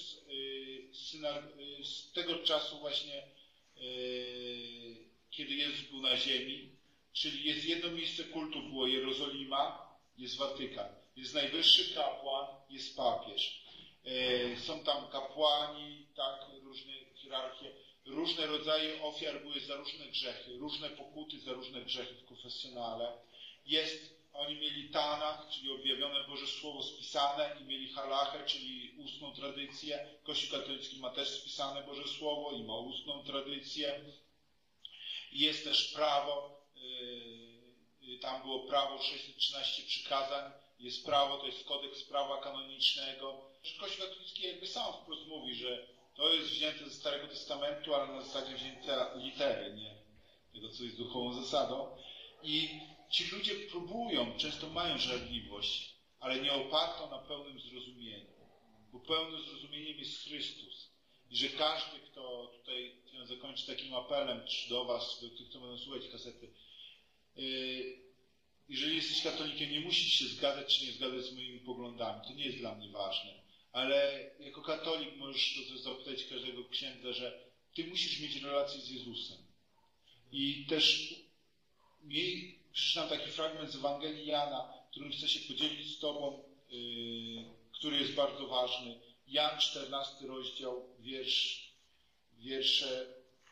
z tego czasu właśnie, kiedy Jezus był na ziemi, czyli jest jedno miejsce kultu, było Jerozolima, jest Watykan, jest najwyższy kapłan, jest papież. Są tam kapłani, tak, różne hierarchie, różne rodzaje ofiar były za różne grzechy, różne pokuty za różne grzechy w konfesjonale. Oni mieli Tanach, czyli objawione Boże Słowo spisane, i mieli Halachę, czyli ustną tradycję. Kościół katolicki ma też spisane Boże Słowo i ma ustną tradycję. Jest też prawo, tam było prawo 613 przykazań, jest prawo, to jest kodeks prawa kanonicznego. Kościół katolicki jakby sam wprost mówi, że to jest wzięte ze Starego Testamentu, ale na zasadzie wzięte litery, nie tego, co jest duchową zasadą. I ci ludzie próbują, często mają żarliwość, ale nie opartą na pełnym zrozumieniu. Bo pełnym zrozumieniem jest Chrystus. I że każdy, kto tutaj, chciałem zakończyć takim apelem czy do was, do tych, kto będą słuchać kasety, jeżeli jesteś katolikiem, nie musisz się zgadzać czy nie zgadzać z moimi poglądami. To nie jest dla mnie ważne. Ale jako katolik możesz to zapytać każdego księdza, że ty musisz mieć relację z Jezusem. I też przeczytam taki fragment z Ewangelii Jana, którym chcę się podzielić z tobą, który jest bardzo ważny. Jan 14 rozdział, wiersze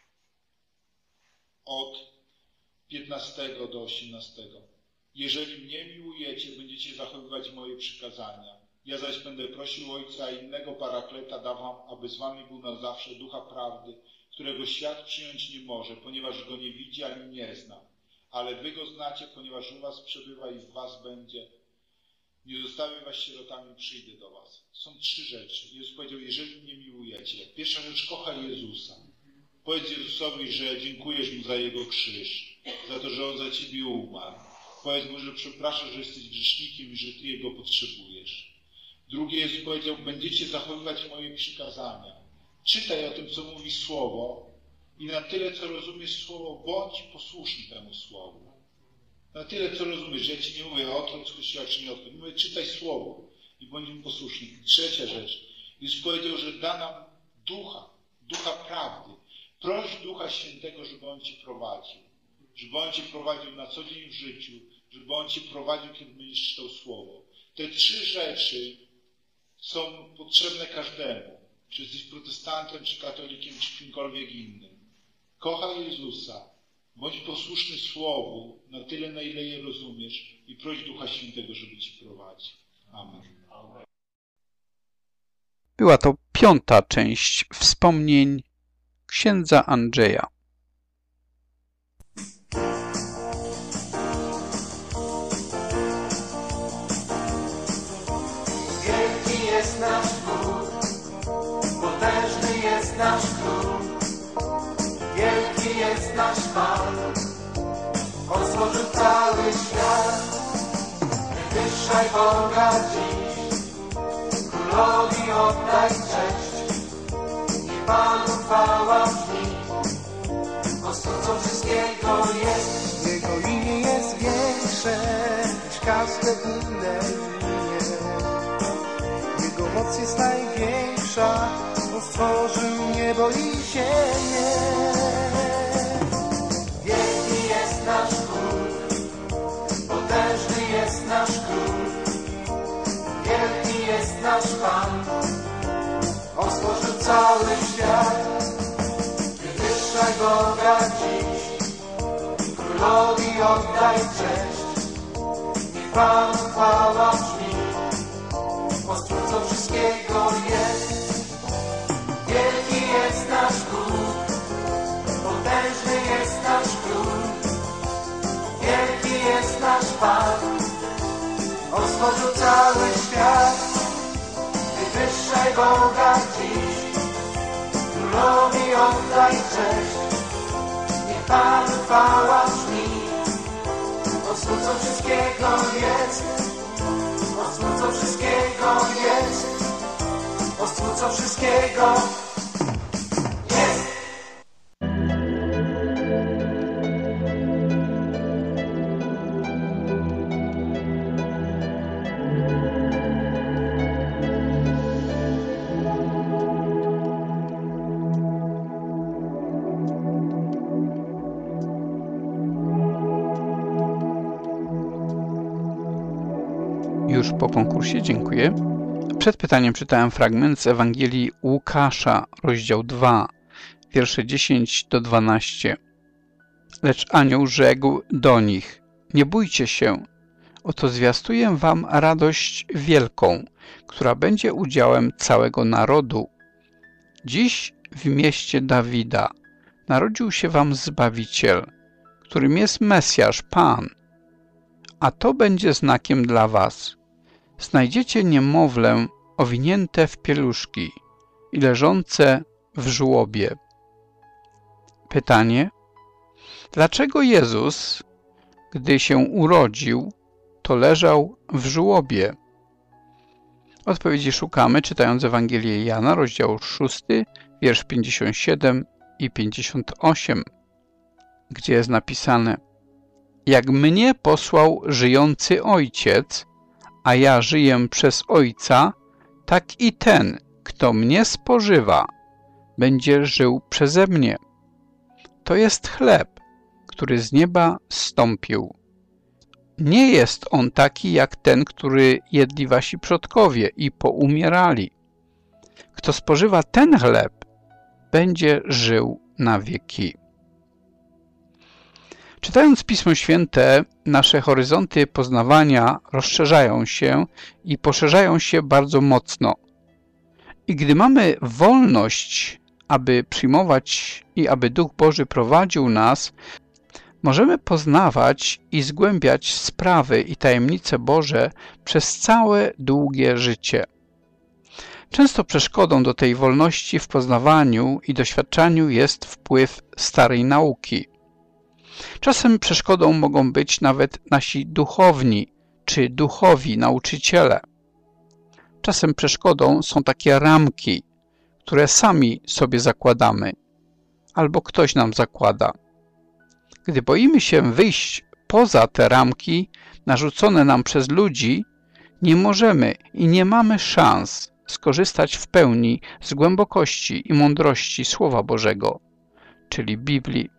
od 15 do 18. Jeżeli mnie miłujecie, będziecie zachowywać moje przykazania. Ja zaś będę prosił Ojca, a innego Parakleta da wam, aby z wami był na zawsze Ducha Prawdy, którego świat przyjąć nie może, ponieważ go nie widzi ani nie zna. Ale wy go znacie, ponieważ u was przebywa i w was będzie. Nie zostawię was sierotami, przyjdę do was. Są 3 rzeczy. Jezus powiedział, jeżeli mnie miłujecie. Pierwsza rzecz, kochaj Jezusa. Powiedz Jezusowi, że dziękujesz Mu za Jego krzyż, za to, że On za ciebie umarł. Powiedz Mu, że przepraszasz, że jesteś grzesznikiem i że ty Jego potrzebujesz. Drugie, Jezus powiedział, będziecie zachowywać moje przykazania. Czytaj o tym, co mówi Słowo i na tyle, co rozumiesz Słowo, bądź posłuszny temu Słowu. Na tyle, co rozumiesz. Ja ci nie mówię odchodź z Kościoła, czy nie odchodź. Mówię, czytaj Słowo i bądź mu posłuszny. I trzecia rzecz. Jezus powiedział, że da nam Ducha Prawdy. Proś Ducha Świętego, żeby On cię prowadził. Żeby On cię prowadził na co dzień w życiu. Żeby On cię prowadził, kiedy będziesz czytał Słowo. Te 3 rzeczy są potrzebne każdemu. Czy jesteś protestantem, czy katolikiem, czy kimkolwiek innym. Kochaj Jezusa. Bądź posłuszny Słowu na tyle, na ile je rozumiesz i proś Ducha Świętego, żeby ci prowadził. Amen. Była to 5. część wspomnień księdza Andrzeja. Wielki jest nasz Bóg, potężny jest nasz Król. Wielki jest nasz Pan, On stworzył cały świat. Wywyższaj Boga dziś, Królowi oddaj cześć. Niech Panu chwała brzmi, Stwórcą wszystkiego jest. Jego imię jest większe niż każde inne imię. Jego moc jest największa, On stworzył niebo i ziemię. Wielki jest nasz Bóg, potężny jest nasz Król. Wielki jest nasz Pan, On stworzył cały świat. Wywyższaj Boga dziś, Królowi oddaj cześć. Niech Panu chwała brzmi, bo Stwórcą wszystkiego jest. Wielki jest nasz Bóg, potężny jest nasz Król. Wielki jest nasz Pan, On stworzył cały świat. Wywyższaj Boga dziś, Królowi oddaj cześć. Niech Panu chwała brzmi, bo Stwórcą wszystkiego jest. Bo Stwórcą wszystkiego jest. Bo Stwórcą wszystkiego jest. Już po konkursie, dziękuję. Przed pytaniem czytałem fragment z Ewangelii Łukasza, rozdział 2, wiersze 10 do 12. Lecz anioł rzekł do nich: nie bójcie się, oto zwiastuję wam radość wielką, która będzie udziałem całego narodu. Dziś w mieście Dawida narodził się wam Zbawiciel, którym jest Mesjasz, Pan. A to będzie znakiem dla was. Znajdziecie niemowlę owinięte w pieluszki i leżące w żłobie. Pytanie: dlaczego Jezus, gdy się urodził, to leżał w żłobie? Odpowiedzi szukamy, czytając Ewangelię Jana, rozdział 6, wiersz 57 i 58, gdzie jest napisane: jak mnie posłał żyjący Ojciec, a ja żyję przez Ojca, tak i ten, kto mnie spożywa, będzie żył przeze mnie. To jest chleb, który z nieba zstąpił. Nie jest on taki jak ten, który jedli wasi przodkowie i poumierali. Kto spożywa ten chleb, będzie żył na wieki. Czytając Pismo Święte, nasze horyzonty poznawania rozszerzają się i poszerzają się bardzo mocno. I gdy mamy wolność, aby przyjmować i aby Duch Boży prowadził nas, możemy poznawać i zgłębiać sprawy i tajemnice Boże przez całe długie życie. Często przeszkodą do tej wolności w poznawaniu i doświadczaniu jest wpływ starej nauki. Czasem przeszkodą mogą być nawet nasi duchowni czy duchowi nauczyciele. Czasem przeszkodą są takie ramki, które sami sobie zakładamy, albo ktoś nam zakłada. Gdy boimy się wyjść poza te ramki narzucone nam przez ludzi, nie możemy i nie mamy szans skorzystać w pełni z głębokości i mądrości Słowa Bożego, czyli Biblii.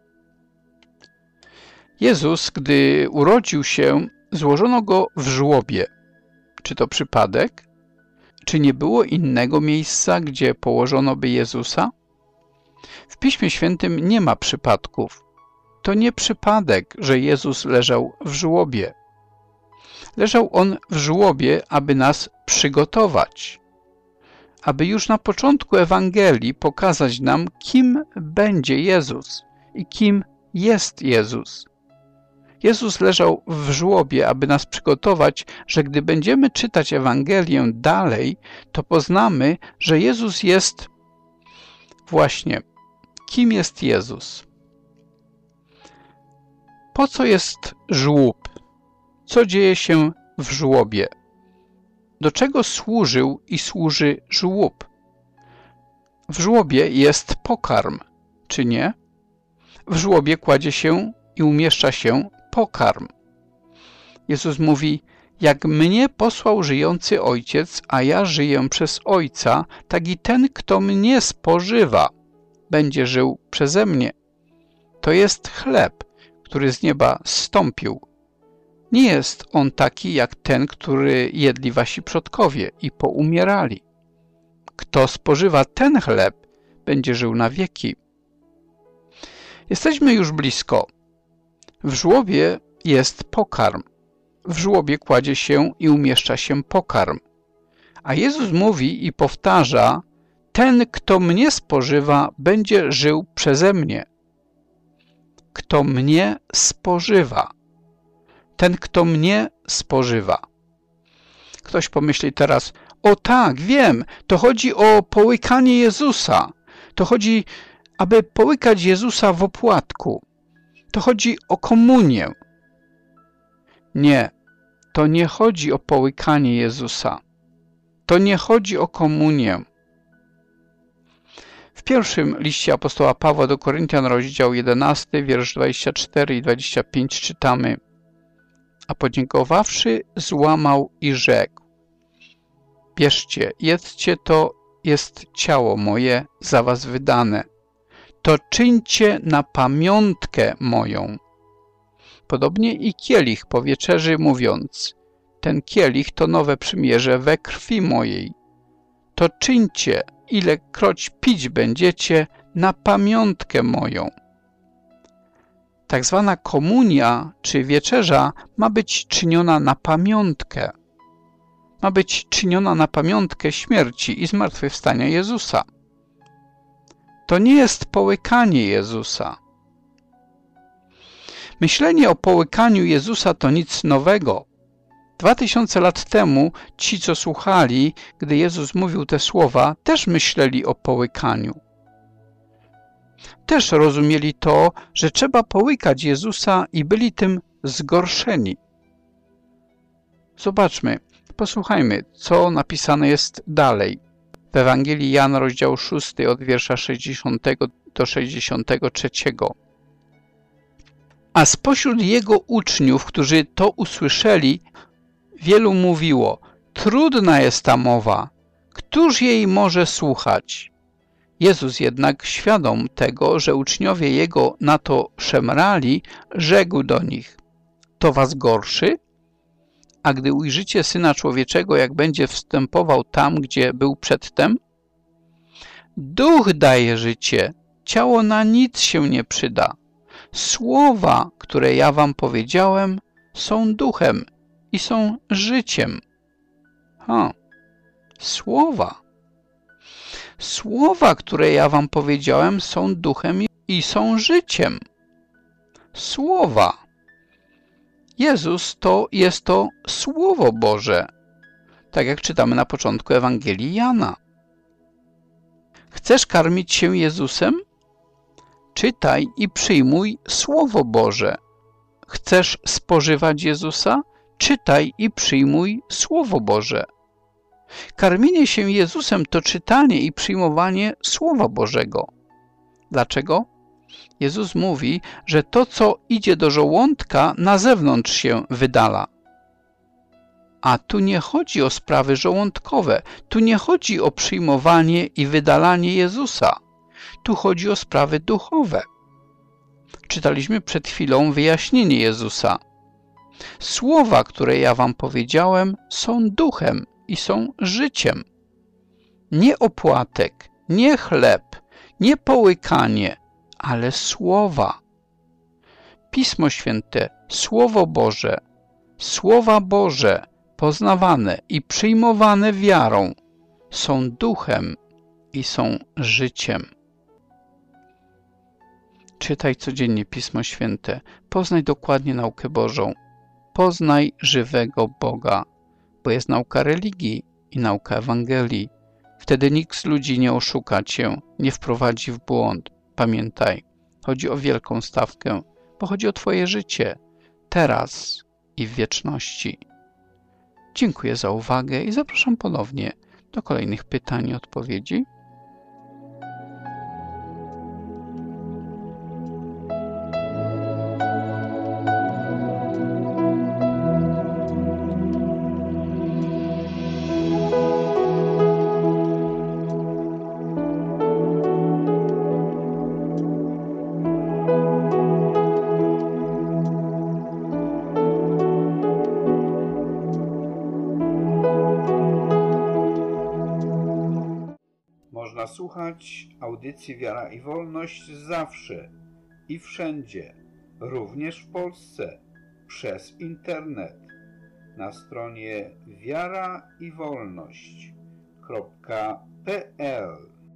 Jezus, gdy urodził się, złożono go w żłobie. Czy to przypadek? Czy nie było innego miejsca, gdzie położono by Jezusa? W Piśmie Świętym nie ma przypadków. To nie przypadek, że Jezus leżał w żłobie. Leżał On w żłobie, aby nas przygotować, aby już na początku Ewangelii pokazać nam, kim będzie Jezus i kim jest Jezus. Jezus leżał w żłobie, aby nas przygotować, że gdy będziemy czytać Ewangelię dalej, to poznamy, że Jezus jest właśnie. Kim jest Jezus? Po co jest żłób? Co dzieje się w żłobie? Do czego służył i służy żłób? W żłobie jest pokarm, czy nie? W żłobie kładzie się i umieszcza się pokarm. Jezus mówi: jak mnie posłał żyjący Ojciec, a ja żyję przez Ojca, tak i ten, kto mnie spożywa, będzie żył przeze mnie. To jest chleb, który z nieba zstąpił. Nie jest on taki jak ten, który jedli wasi przodkowie i poumierali. Kto spożywa ten chleb, będzie żył na wieki. Jesteśmy już blisko. W żłobie jest pokarm. W żłobie kładzie się i umieszcza się pokarm. A Jezus mówi i powtarza: ten, kto mnie spożywa, będzie żył przeze mnie. Kto mnie spożywa. Ten, kto mnie spożywa. Ktoś pomyśli teraz: o tak, wiem, to chodzi o połykanie Jezusa. To chodzi, aby połykać Jezusa w opłatku. To chodzi o komunię. Nie, to nie chodzi o połykanie Jezusa. To nie chodzi o komunię. W pierwszym liście apostoła Pawła do Koryntian, rozdział 11, wiersz 24 i 25 czytamy: a podziękowawszy, złamał i rzekł: bierzcie, jedzcie, to jest ciało moje za was wydane. To czyńcie na pamiątkę moją. Podobnie i kielich po wieczerzy, mówiąc: ten kielich to nowe przymierze we krwi mojej. To czyńcie, ilekroć pić będziecie, na pamiątkę moją. Tak zwana komunia czy wieczerza ma być czyniona na pamiątkę. Ma być czyniona na pamiątkę śmierci i zmartwychwstania Jezusa. To nie jest połykanie Jezusa. Myślenie o połykaniu Jezusa to nic nowego. 2000 lat temu ci, co słuchali, gdy Jezus mówił te słowa, też myśleli o połykaniu. Też rozumieli to, że trzeba połykać Jezusa i byli tym zgorszeni. Zobaczmy, posłuchajmy, co napisane jest dalej. W Ewangelii Jana, rozdział 6, od wiersza 60 do 63. A spośród jego uczniów, którzy to usłyszeli, wielu mówiło: trudna jest ta mowa, któż jej może słuchać? Jezus jednak, świadom tego, że uczniowie jego na to szemrali, rzekł do nich: to was gorszy? A gdy ujrzycie Syna Człowieczego, jak będzie wstępował tam, gdzie był przedtem? Duch daje życie, ciało na nic się nie przyda. Słowa, które ja wam powiedziałem, są duchem i są życiem. Słowa, które ja wam powiedziałem, są duchem i są życiem. Słowa. Jezus jest to Słowo Boże, tak jak czytamy na początku Ewangelii Jana. Chcesz karmić się Jezusem? Czytaj i przyjmuj Słowo Boże. Chcesz spożywać Jezusa? Czytaj i przyjmuj Słowo Boże. Karmienie się Jezusem to czytanie i przyjmowanie Słowa Bożego. Dlaczego? Jezus mówi, że to, co idzie do żołądka, na zewnątrz się wydala. A tu nie chodzi o sprawy żołądkowe, tu nie chodzi o przyjmowanie i wydalanie Jezusa. Tu chodzi o sprawy duchowe. Czytaliśmy przed chwilą wyjaśnienie Jezusa. Słowa, które ja wam powiedziałem, są duchem i są życiem. Nie opłatek, nie chleb, nie połykanie, ale słowa. Pismo Święte, Słowo Boże, Słowa Boże, poznawane i przyjmowane wiarą, są duchem i są życiem. Czytaj codziennie Pismo Święte, poznaj dokładnie naukę Bożą, poznaj żywego Boga, bo jest nauka religii i nauka Ewangelii. Wtedy nikt z ludzi nie oszuka cię, nie wprowadzi w błąd. Pamiętaj, chodzi o wielką stawkę, bo chodzi o twoje życie, teraz i w wieczności. Dziękuję za uwagę i zapraszam ponownie do kolejnych pytań i odpowiedzi. Można słuchać audycji Wiara i Wolność zawsze i wszędzie, również w Polsce, przez internet, na stronie wiaraiwolność.pl.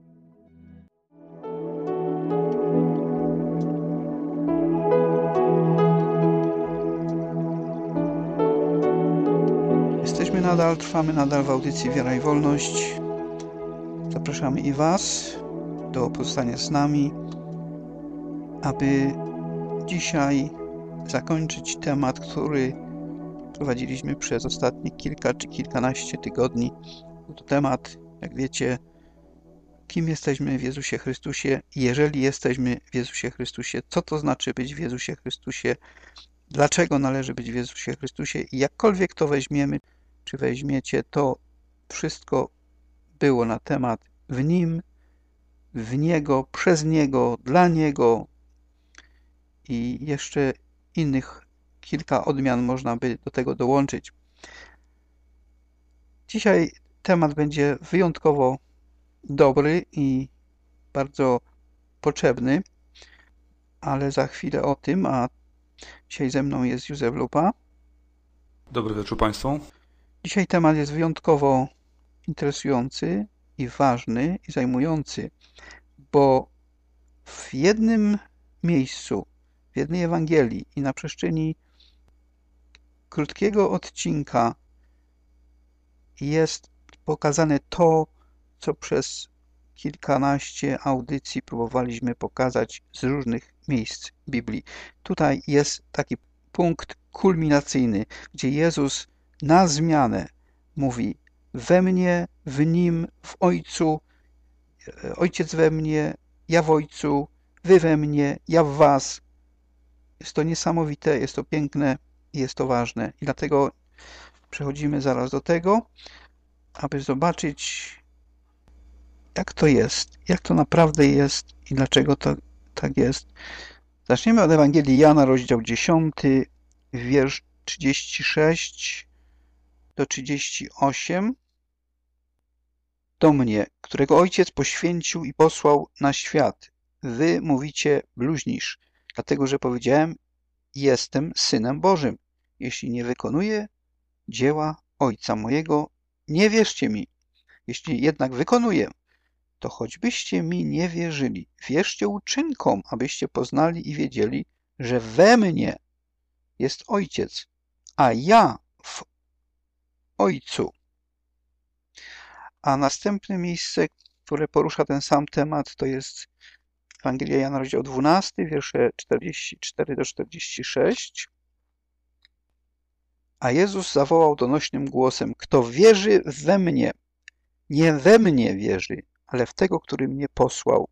Trwamy nadal w audycji Wiara i Wolność. Zapraszamy i Was do pozostania z nami, aby dzisiaj zakończyć temat, który prowadziliśmy przez ostatnie kilka czy kilkanaście tygodni. To temat, jak wiecie, kim jesteśmy w Jezusie Chrystusie, jeżeli jesteśmy w Jezusie Chrystusie, co to znaczy być w Jezusie Chrystusie, dlaczego należy być w Jezusie Chrystusie i jakkolwiek to weźmiemy, czy weźmiecie, to wszystko było na temat w Nim, w Niego, przez Niego, dla Niego i jeszcze innych kilka odmian można by do tego dołączyć. Dzisiaj temat będzie wyjątkowo dobry i bardzo potrzebny, ale za chwilę o tym, a dzisiaj ze mną jest Józef Lupa. Dobry wieczór Państwu. Dzisiaj temat jest wyjątkowo interesujący i ważny i zajmujący, bo w jednym miejscu, w jednej Ewangelii i na przestrzeni krótkiego odcinka jest pokazane to, co przez kilkanaście audycji próbowaliśmy pokazać z różnych miejsc Biblii. Tutaj jest taki punkt kulminacyjny, gdzie Jezus na zmianę mówi: we mnie, w Nim, w Ojcu, Ojciec we mnie, ja w Ojcu, wy we mnie, ja w was. Jest to niesamowite, jest to piękne i jest to ważne. I dlatego przechodzimy zaraz do tego, aby zobaczyć, jak to jest, jak to naprawdę jest i dlaczego to tak jest. Zaczniemy od Ewangelii Jana, rozdział 10, wiersz 36 do 38. Do mnie, którego Ojciec poświęcił i posłał na świat, wy mówicie: bluźnisz, dlatego że powiedziałem: jestem Synem Bożym. Jeśli nie wykonuję dzieła Ojca mojego, nie wierzcie mi. Jeśli jednak wykonuję, to choćbyście mi nie wierzyli, wierzcie uczynkom, abyście poznali i wiedzieli, że we mnie jest Ojciec, a ja w Ojcu. A następne miejsce, które porusza ten sam temat, to jest Ewangelia Jana, rozdział 12, wiersze 44 do 46. A Jezus zawołał donośnym głosem: kto wierzy we mnie, nie we mnie wierzy, ale w tego, który mnie posłał.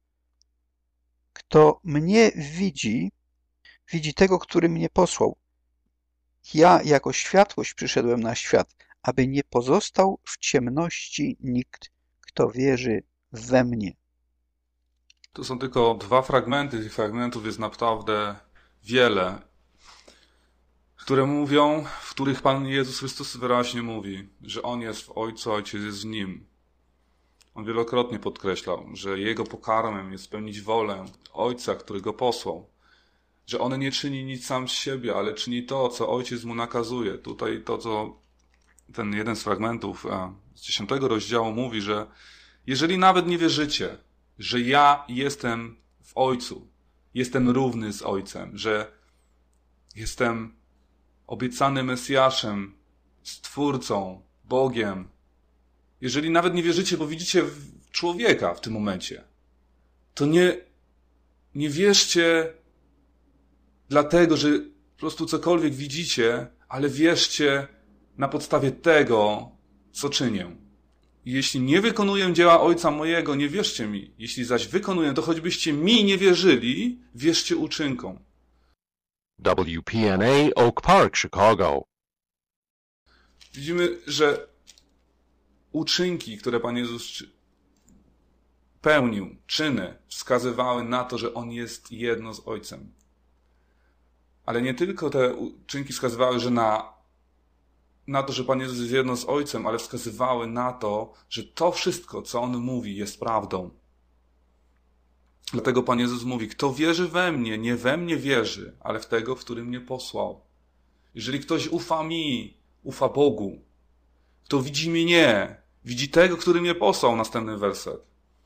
Kto mnie widzi, widzi tego, który mnie posłał. Ja jako światłość przyszedłem na świat, aby nie pozostał w ciemności nikt, kto wierzy we mnie. To są tylko 2 fragmenty, tych fragmentów jest naprawdę wiele, które mówią, w których Pan Jezus Chrystus wyraźnie mówi, że On jest w Ojcu, Ojciec jest w Nim. On wielokrotnie podkreślał, że Jego pokarmem jest spełnić wolę Ojca, który Go posłał. Że On nie czyni nic sam z siebie, ale czyni to, co Ojciec Mu nakazuje. Tutaj to, co ten jeden z fragmentów z 10 rozdziału mówi, że jeżeli nawet nie wierzycie, że ja jestem w Ojcu, jestem równy z Ojcem, że jestem obiecanym Mesjaszem, Stwórcą, Bogiem, jeżeli nawet nie wierzycie, bo widzicie człowieka w tym momencie, to nie wierzcie dlatego, że po prostu cokolwiek widzicie, ale wierzcie na podstawie tego, co czynię. I jeśli nie wykonuję dzieła Ojca mojego, nie wierzcie mi. Jeśli zaś wykonuję, to choćbyście mi nie wierzyli, wierzcie uczynkom. WPNA Oak Park, Chicago. Widzimy, że uczynki, które Pan Jezus pełnił, czyny, wskazywały na to, że On jest jedno z Ojcem. Ale nie tylko te uczynki wskazywały, że na to, że Pan Jezus jest jedno z Ojcem, ale wskazywały na to, że to wszystko, co On mówi, jest prawdą. Dlatego Pan Jezus mówi: kto wierzy we mnie, nie we mnie wierzy, ale w tego, w który mnie posłał. Jeżeli ktoś ufa mi, ufa Bogu. Kto widzi mnie, widzi tego, który mnie posłał. Następny werset.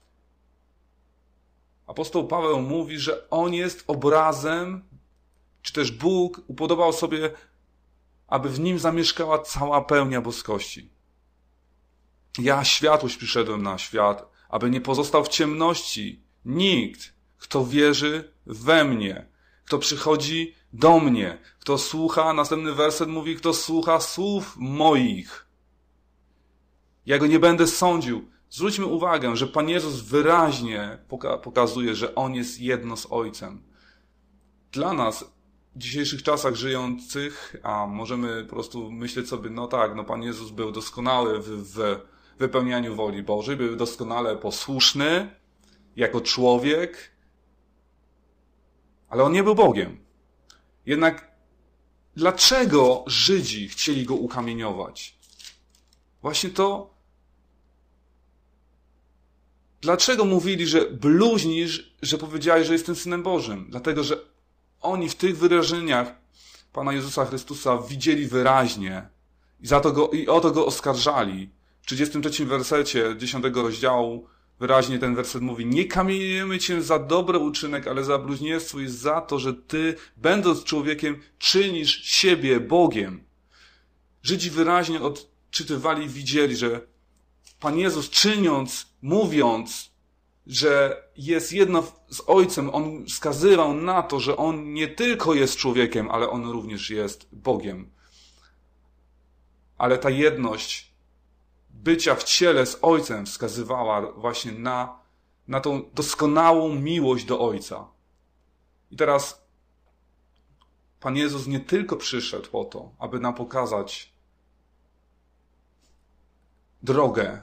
Apostoł Paweł mówi, że On jest obrazem, czy też Bóg upodobał sobie, aby w Nim zamieszkała cała pełnia boskości. Ja, światłość, przyszedłem na świat, aby nie pozostał w ciemności nikt, kto wierzy we mnie, kto przychodzi do mnie, kto słucha, następny werset mówi, kto słucha słów moich. Ja go nie będę sądził. Zwróćmy uwagę, że Pan Jezus wyraźnie pokazuje, że On jest jedno z Ojcem. Dla nas, w dzisiejszych czasach żyjących, a możemy po prostu myśleć sobie, Pan Jezus był doskonały w wypełnianiu woli Bożej, był doskonale posłuszny jako człowiek, ale On nie był Bogiem. Jednak dlaczego Żydzi chcieli Go ukamieniować? Właśnie to, dlaczego mówili, że bluźnisz, że powiedziałeś, że jestem Synem Bożym? Dlatego, że oni w tych wyrażeniach Pana Jezusa Chrystusa widzieli wyraźnie i o to Go oskarżali. W 33 wersecie 10 rozdziału wyraźnie ten werset mówi: nie kamieniujemy cię za dobry uczynek, ale za bluźnierstwo i za to, że ty, będąc człowiekiem, czynisz siebie Bogiem. Żydzi wyraźnie odczytywali i widzieli, że Pan Jezus czyniąc, mówiąc, że jest jedno z Ojcem, On wskazywał na to, że On nie tylko jest człowiekiem, ale On również jest Bogiem. Ale ta jedność bycia w ciele z Ojcem wskazywała właśnie na tą doskonałą miłość do Ojca. I teraz Pan Jezus nie tylko przyszedł po to, aby nam pokazać drogę,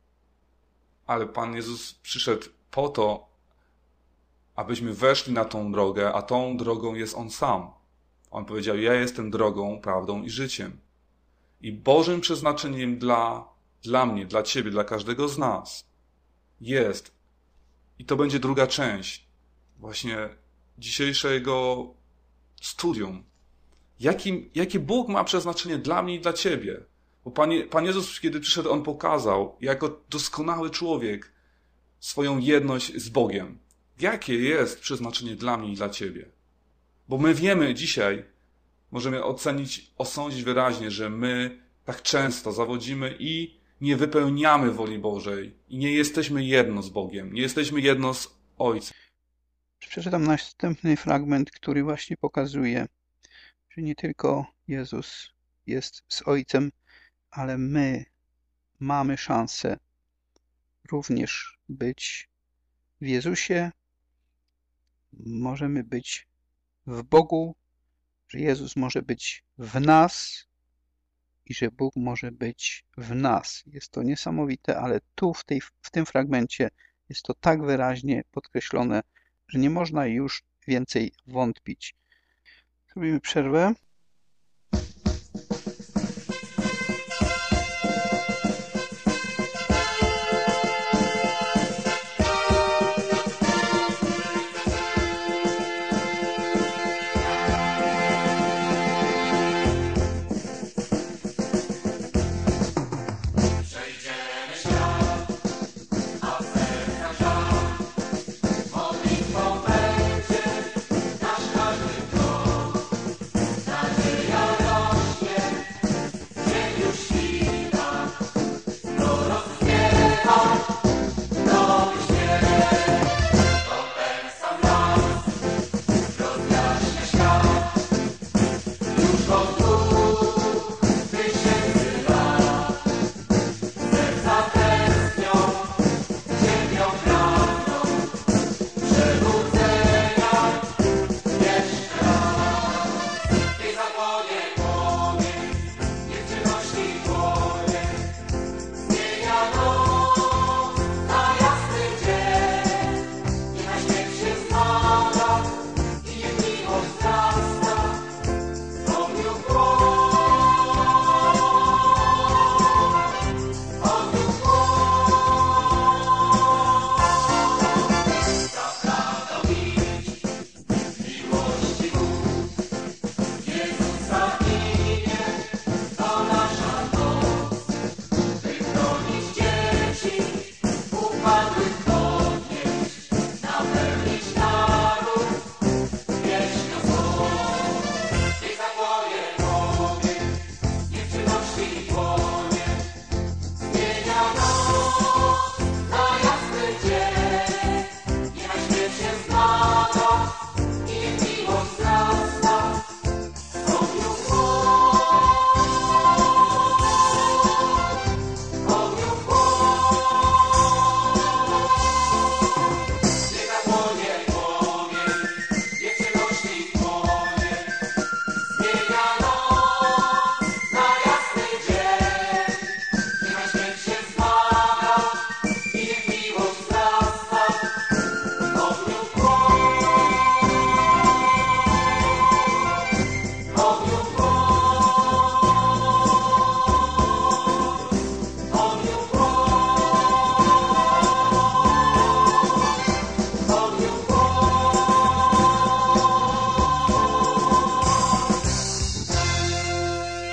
ale Pan Jezus przyszedł po to, abyśmy weszli na tą drogę, a tą drogą jest On sam. On powiedział: ja jestem drogą, prawdą i życiem. I Bożym przeznaczeniem dla mnie, dla ciebie, dla każdego z nas jest, i to będzie druga część właśnie dzisiejszego studium, jakie Bóg ma przeznaczenie dla mnie i dla ciebie. Bo Pan Jezus, kiedy przyszedł, On pokazał jako doskonały człowiek swoją jedność z Bogiem. Jakie jest przeznaczenie dla mnie i dla ciebie? Bo my wiemy dzisiaj, możemy osądzić wyraźnie, że my tak często zawodzimy i nie wypełniamy woli Bożej i nie jesteśmy jedno z Bogiem, nie jesteśmy jedno z Ojcem. Przeczytam następny fragment, który właśnie pokazuje, że nie tylko Jezus jest z Ojcem, ale my mamy szansę również być w Jezusie, możemy być w Bogu, że Jezus może być w nas i że Bóg może być w nas. Jest to niesamowite, ale tu w tym fragmencie jest to tak wyraźnie podkreślone, że nie można już więcej wątpić. Zrobimy przerwę.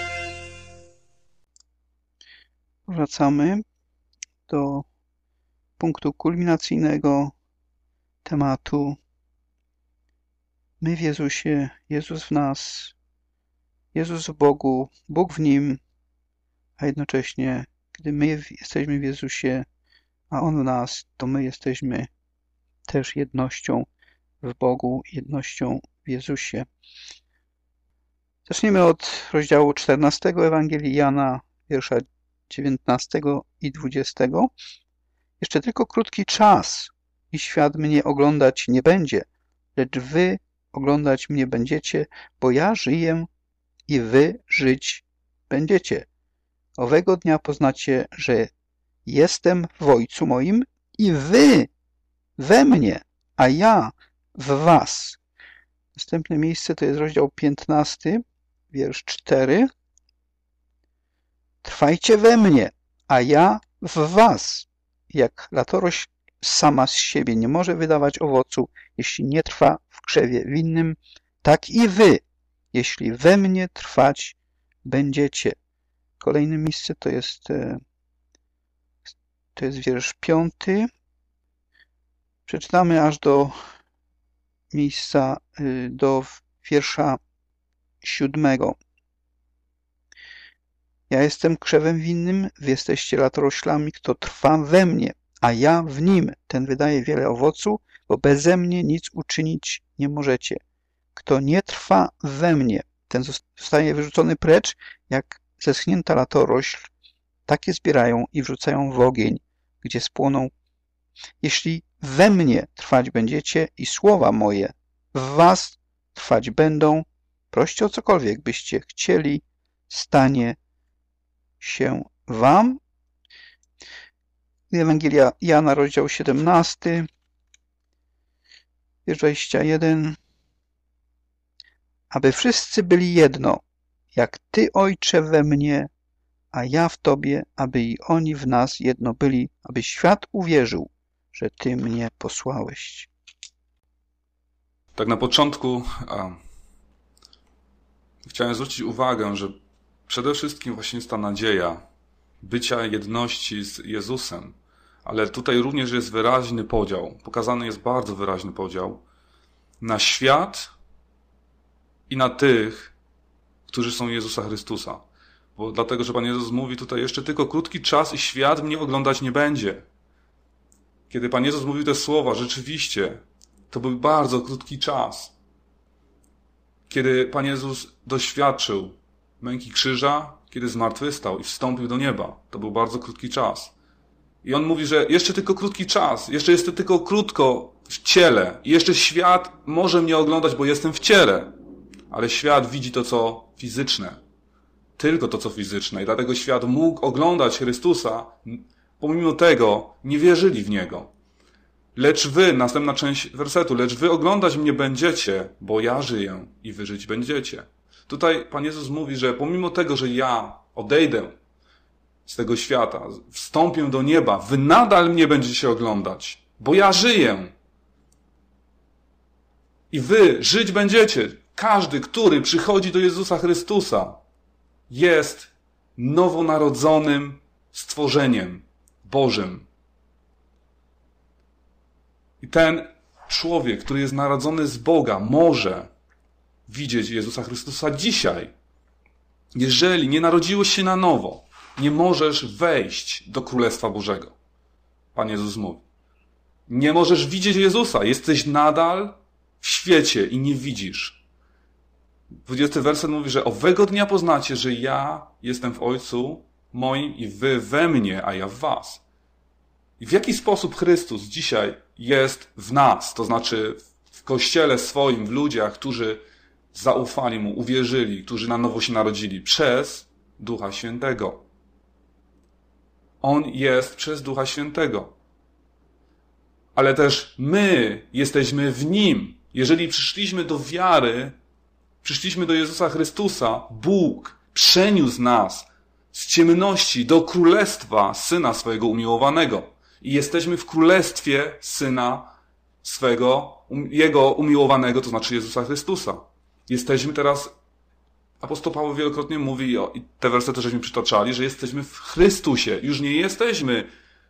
Wracamy do punktu kulminacyjnego tematu. My w Jezusie, Jezus w nas, Jezus w Bogu, Bóg w Nim, a jednocześnie, gdy my jesteśmy w Jezusie, a On w nas, to my jesteśmy też jednością w Bogu, jednością w Jezusie. Zaczniemy od rozdziału 14 Ewangelii Jana, wiersza 19 i 20. Jeszcze tylko krótki czas i świat mnie oglądać nie będzie, lecz wy oglądać mnie będziecie, bo ja żyję i wy żyć będziecie. Owego dnia poznacie, że jestem w Ojcu moim i wy we mnie, a ja w was. Następne miejsce to jest rozdział 15, wiersz 4. Trwajcie we mnie, a ja w was. Jak latorośl sama z siebie nie może wydawać owocu, jeśli nie trwa w krzewie winnym, tak i wy, jeśli we mnie trwać będziecie. Kolejne miejsce to jest wiersz 5. Przeczytamy aż do miejsca, do wiersza 7. Ja jestem krzewem winnym, wy jesteście latoroślami, kto trwa we mnie, a ja w nim. Ten wydaje wiele owocu, bo beze mnie nic uczynić nie możecie. Kto nie trwa we mnie, ten zostaje wyrzucony precz, jak zeschnięta latorośl. Takie zbierają i wrzucają w ogień, gdzie spłoną. Jeśli we mnie trwać będziecie i słowa moje w was trwać będą, proście o cokolwiek byście chcieli, stanie się wam. Ewangelia Jana, rozdział 17, wiersz 21. Aby wszyscy byli jedno, jak Ty, Ojcze, we mnie, a ja w Tobie, aby i oni w nas jedno byli, aby świat uwierzył, że Ty mnie posłałeś. Tak na początku chciałem zwrócić uwagę, że przede wszystkim właśnie jest ta nadzieja bycia jedności z Jezusem, ale tutaj również jest wyraźny podział. Pokazany jest bardzo wyraźny podział na świat i na tych, którzy są Jezusa Chrystusa. Bo dlatego, że Pan Jezus mówi tutaj jeszcze tylko krótki czas i świat mnie oglądać nie będzie. Kiedy Pan Jezus mówił te słowa, rzeczywiście to był bardzo krótki czas. Kiedy Pan Jezus doświadczył męki krzyża, kiedy zmartwychwstał i wstąpił do nieba. To był bardzo krótki czas. I On mówi, że jeszcze tylko krótki czas, jeszcze jest tylko krótko w ciele i jeszcze świat może mnie oglądać, bo jestem w ciele. Ale świat widzi to, co fizyczne. Tylko to, co fizyczne. I dlatego świat mógł oglądać Chrystusa, pomimo tego nie wierzyli w Niego. Lecz wy, następna część wersetu, lecz wy oglądać mnie będziecie, bo ja żyję i wy żyć będziecie. Tutaj Pan Jezus mówi, że pomimo tego, że ja odejdę z tego świata, wstąpię do nieba, wy nadal mnie będziecie oglądać, bo ja żyję. I wy żyć będziecie. Każdy, który przychodzi do Jezusa Chrystusa, jest nowonarodzonym stworzeniem Bożym. I ten człowiek, który jest narodzony z Boga, może widzieć Jezusa Chrystusa dzisiaj. Jeżeli nie narodziłeś się na nowo, nie możesz wejść do Królestwa Bożego. Pan Jezus mówi. Nie możesz widzieć Jezusa. Jesteś nadal w świecie i nie widzisz. 20 werset mówi, że owego dnia poznacie, że ja jestem w Ojcu moim i wy we mnie, a ja w was. I w jaki sposób Chrystus dzisiaj jest w nas, to znaczy w Kościele swoim, w ludziach, którzy zaufali Mu, uwierzyli, którzy na nowo się narodzili przez Ducha Świętego. On jest przez Ducha Świętego. Ale też my jesteśmy w Nim. Jeżeli przyszliśmy do wiary, przyszliśmy do Jezusa Chrystusa, Bóg przeniósł nas z ciemności do królestwa Syna swojego umiłowanego. I jesteśmy w królestwie Syna swego, Jego umiłowanego, to znaczy Jezusa Chrystusa. Jesteśmy teraz, apostoł Paweł wielokrotnie mówi, i te wersety żeśmy przytaczali, że jesteśmy w Chrystusie. Już nie jesteśmy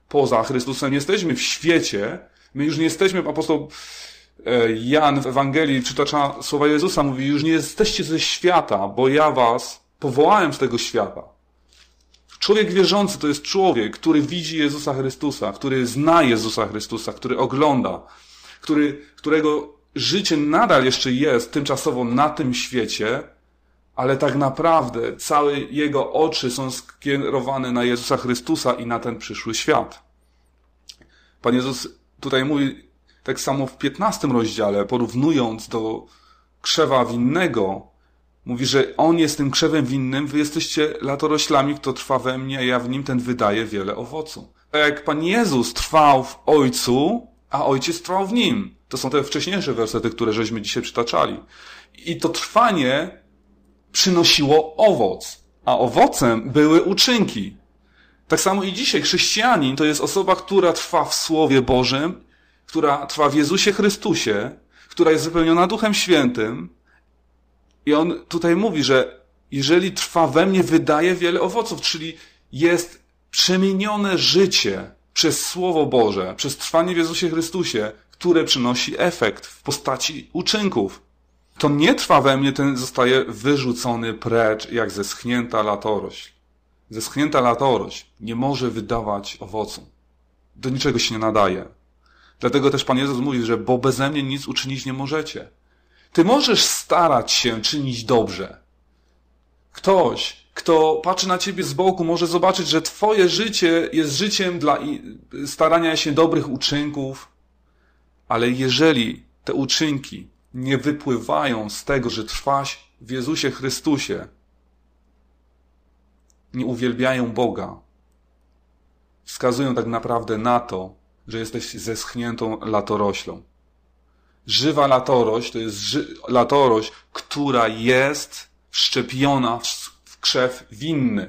poza Chrystusem. Jesteśmy w świecie. My już nie jesteśmy, apostoł Jan w Ewangelii przytacza słowa Jezusa, mówi, już nie jesteście ze świata, bo ja was powołałem z tego świata. Człowiek wierzący to jest człowiek, który widzi Jezusa Chrystusa, który zna Jezusa Chrystusa, który ogląda, którego życie nadal jeszcze jest tymczasowo na tym świecie, ale tak naprawdę całe jego oczy są skierowane na Jezusa Chrystusa i na ten przyszły świat. Pan Jezus tutaj mówi tak samo w 15 rozdziale, porównując do krzewa winnego, mówi, że On jest tym krzewem winnym, wy jesteście latoroślami, kto trwa we mnie, a ja w nim, ten wydaje wiele owocu. Tak jak Pan Jezus trwał w Ojcu, a Ojciec trwał w Nim. To są te wcześniejsze wersety, które żeśmy dzisiaj przytaczali. I to trwanie przynosiło owoc, a owocem były uczynki. Tak samo i dzisiaj chrześcijanin to jest osoba, która trwa w Słowie Bożym, która trwa w Jezusie Chrystusie, która jest wypełniona Duchem Świętym. I on tutaj mówi, że jeżeli trwa we mnie, wydaje wiele owoców, czyli jest przemienione życie przez Słowo Boże, przez trwanie w Jezusie Chrystusie, które przynosi efekt w postaci uczynków. To nie trwa we mnie, ten zostaje wyrzucony precz, jak zeschnięta latorośl. Zeschnięta latorośl nie może wydawać owocu. Do niczego się nie nadaje. Dlatego też Pan Jezus mówi, że bo beze mnie nic uczynić nie możecie. Ty możesz starać się czynić dobrze. Ktoś, kto patrzy na ciebie z boku, może zobaczyć, że twoje życie jest życiem dla starania się dobrych uczynków, ale jeżeli te uczynki nie wypływają z tego, że trwasz w Jezusie Chrystusie, nie uwielbiają Boga, wskazują tak naprawdę na to, że jesteś zeschniętą latoroślą. Żywa latorośl to jest latorośl, która jest wszczepiona w krzew winny.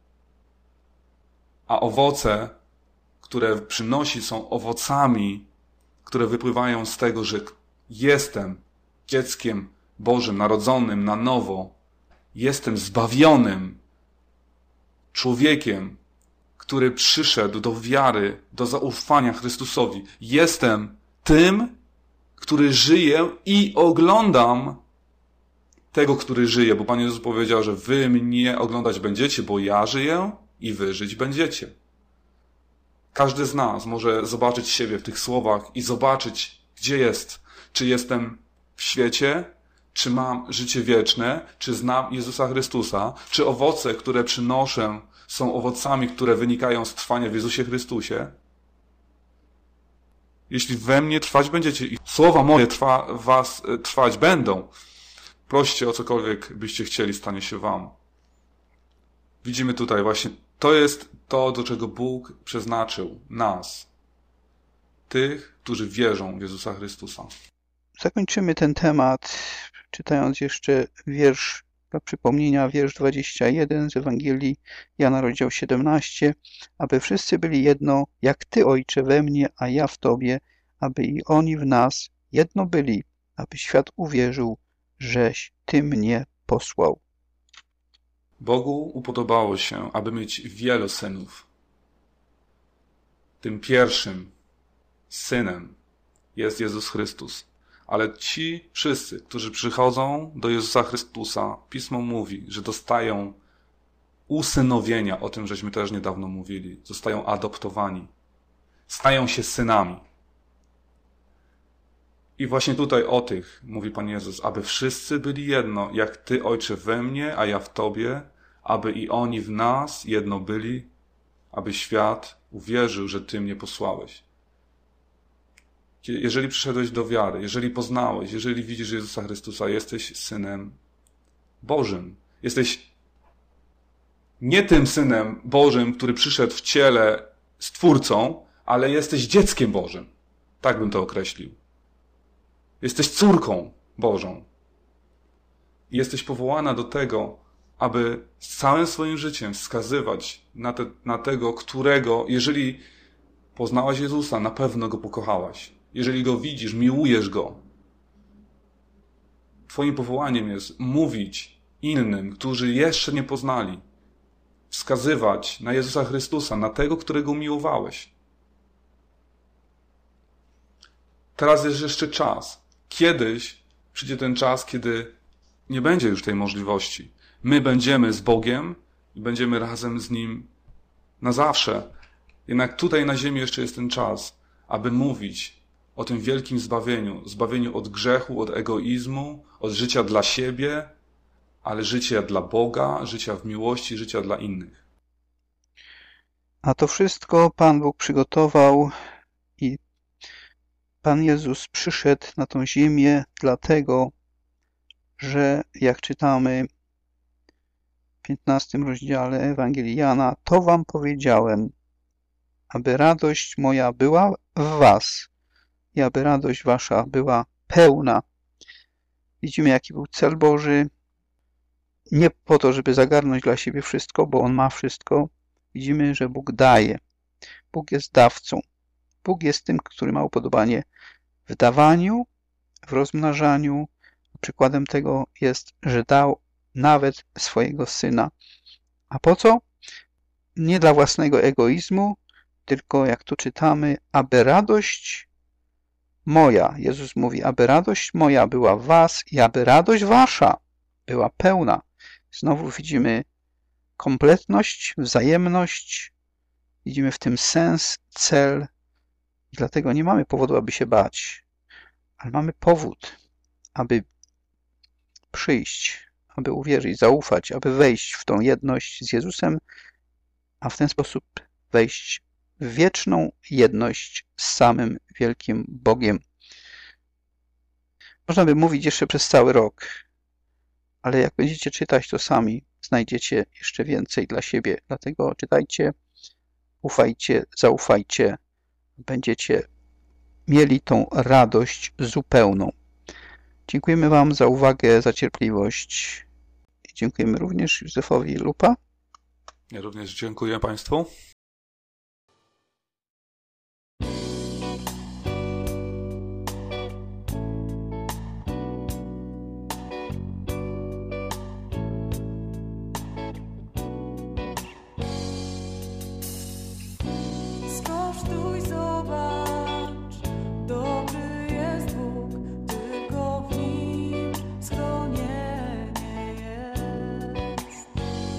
A owoce, które przynosi, są owocami, które wypływają z tego, że jestem dzieckiem Bożym, narodzonym na nowo. Jestem zbawionym człowiekiem, który przyszedł do wiary, do zaufania Chrystusowi. Jestem tym, który żyje i oglądam tego, który żyje, bo Pan Jezus powiedział, że wy mnie oglądać będziecie, bo ja żyję i wy żyć będziecie. Każdy z nas może zobaczyć siebie w tych słowach i zobaczyć, gdzie jest. Czy jestem w świecie, czy mam życie wieczne, czy znam Jezusa Chrystusa, czy owoce, które przynoszę, są owocami, które wynikają z trwania w Jezusie Chrystusie. Jeśli we mnie trwać będziecie i słowa moje was trwać będą, proście o cokolwiek byście chcieli, stanie się wam. Widzimy tutaj właśnie, to jest to, do czego Bóg przeznaczył nas, tych, którzy wierzą w Jezusa Chrystusa. Zakończymy ten temat, czytając jeszcze wiersz dla przypomnienia, wiersz 21 z Ewangelii Jana, rozdział 17. Aby wszyscy byli jedno, jak Ty, Ojcze, we mnie, a ja w Tobie, aby i oni w nas jedno byli, aby świat uwierzył, żeś Ty mnie posłał. Bogu upodobało się, aby mieć wielu synów. Tym pierwszym synem jest Jezus Chrystus. Ale ci wszyscy, którzy przychodzą do Jezusa Chrystusa, Pismo mówi, że dostają usynowienia, o tym żeśmy też niedawno mówili, zostają adoptowani, stają się synami. I właśnie tutaj o tych mówi Pan Jezus, aby wszyscy byli jedno, jak Ty, Ojcze, we mnie, a ja w Tobie, aby i oni w nas jedno byli, aby świat uwierzył, że Ty mnie posłałeś. Jeżeli przyszedłeś do wiary, jeżeli poznałeś, jeżeli widzisz Jezusa Chrystusa, jesteś Synem Bożym. Jesteś nie tym Synem Bożym, który przyszedł w ciele Stwórcą, ale jesteś dzieckiem Bożym. Tak bym to określił. Jesteś córką Bożą. I jesteś powołana do tego, aby z całym swoim życiem wskazywać na tego, którego, jeżeli poznałaś Jezusa, na pewno Go pokochałaś. Jeżeli Go widzisz, miłujesz Go. Twoim powołaniem jest mówić innym, którzy jeszcze nie poznali, wskazywać na Jezusa Chrystusa, na tego, którego umiłowałeś. teraz jest jeszcze czas. Kiedyś przyjdzie ten czas, kiedy nie będzie już tej możliwości. My będziemy z Bogiem i będziemy razem z Nim na zawsze. Jednak tutaj na ziemi jeszcze jest ten czas, aby mówić o tym wielkim zbawieniu. Zbawieniu od grzechu, od egoizmu, od życia dla siebie, ale życia dla Boga, życia w miłości, życia dla innych. A to wszystko Pan Bóg przygotował i Pan Jezus przyszedł na tą ziemię dlatego, że jak czytamy w 15 rozdziale Ewangelii Jana, to wam powiedziałem, aby radość moja była w was i aby radość wasza była pełna. Widzimy, jaki był cel Boży. Nie po to, żeby zagarnąć dla siebie wszystko, bo On ma wszystko. Widzimy, że Bóg daje. Bóg jest dawcą. Bóg jest tym, który ma upodobanie w dawaniu, w rozmnażaniu. Przykładem tego jest, że dał nawet swojego Syna. A po co? Nie dla własnego egoizmu, tylko jak tu czytamy, aby radość moja, Jezus mówi, aby radość moja była w was i aby radość wasza była pełna. Znowu widzimy kompletność, wzajemność, widzimy w tym sens, cel i dlatego nie mamy powodu, aby się bać, ale mamy powód, aby przyjść, aby uwierzyć, zaufać, aby wejść w tą jedność z Jezusem, a w ten sposób wejść w wieczną jedność z samym wielkim Bogiem. Można by mówić jeszcze przez cały rok, ale jak będziecie czytać, to sami znajdziecie jeszcze więcej dla siebie. Dlatego czytajcie, ufajcie, zaufajcie, będziecie mieli tą radość zupełną. Dziękujemy wam za uwagę, za cierpliwość. I dziękujemy również Józefowi Lupa. Ja również dziękuję Państwu. Skosztuj, zobacz, dobry jest Bóg, tylko w Nim schronienie jest.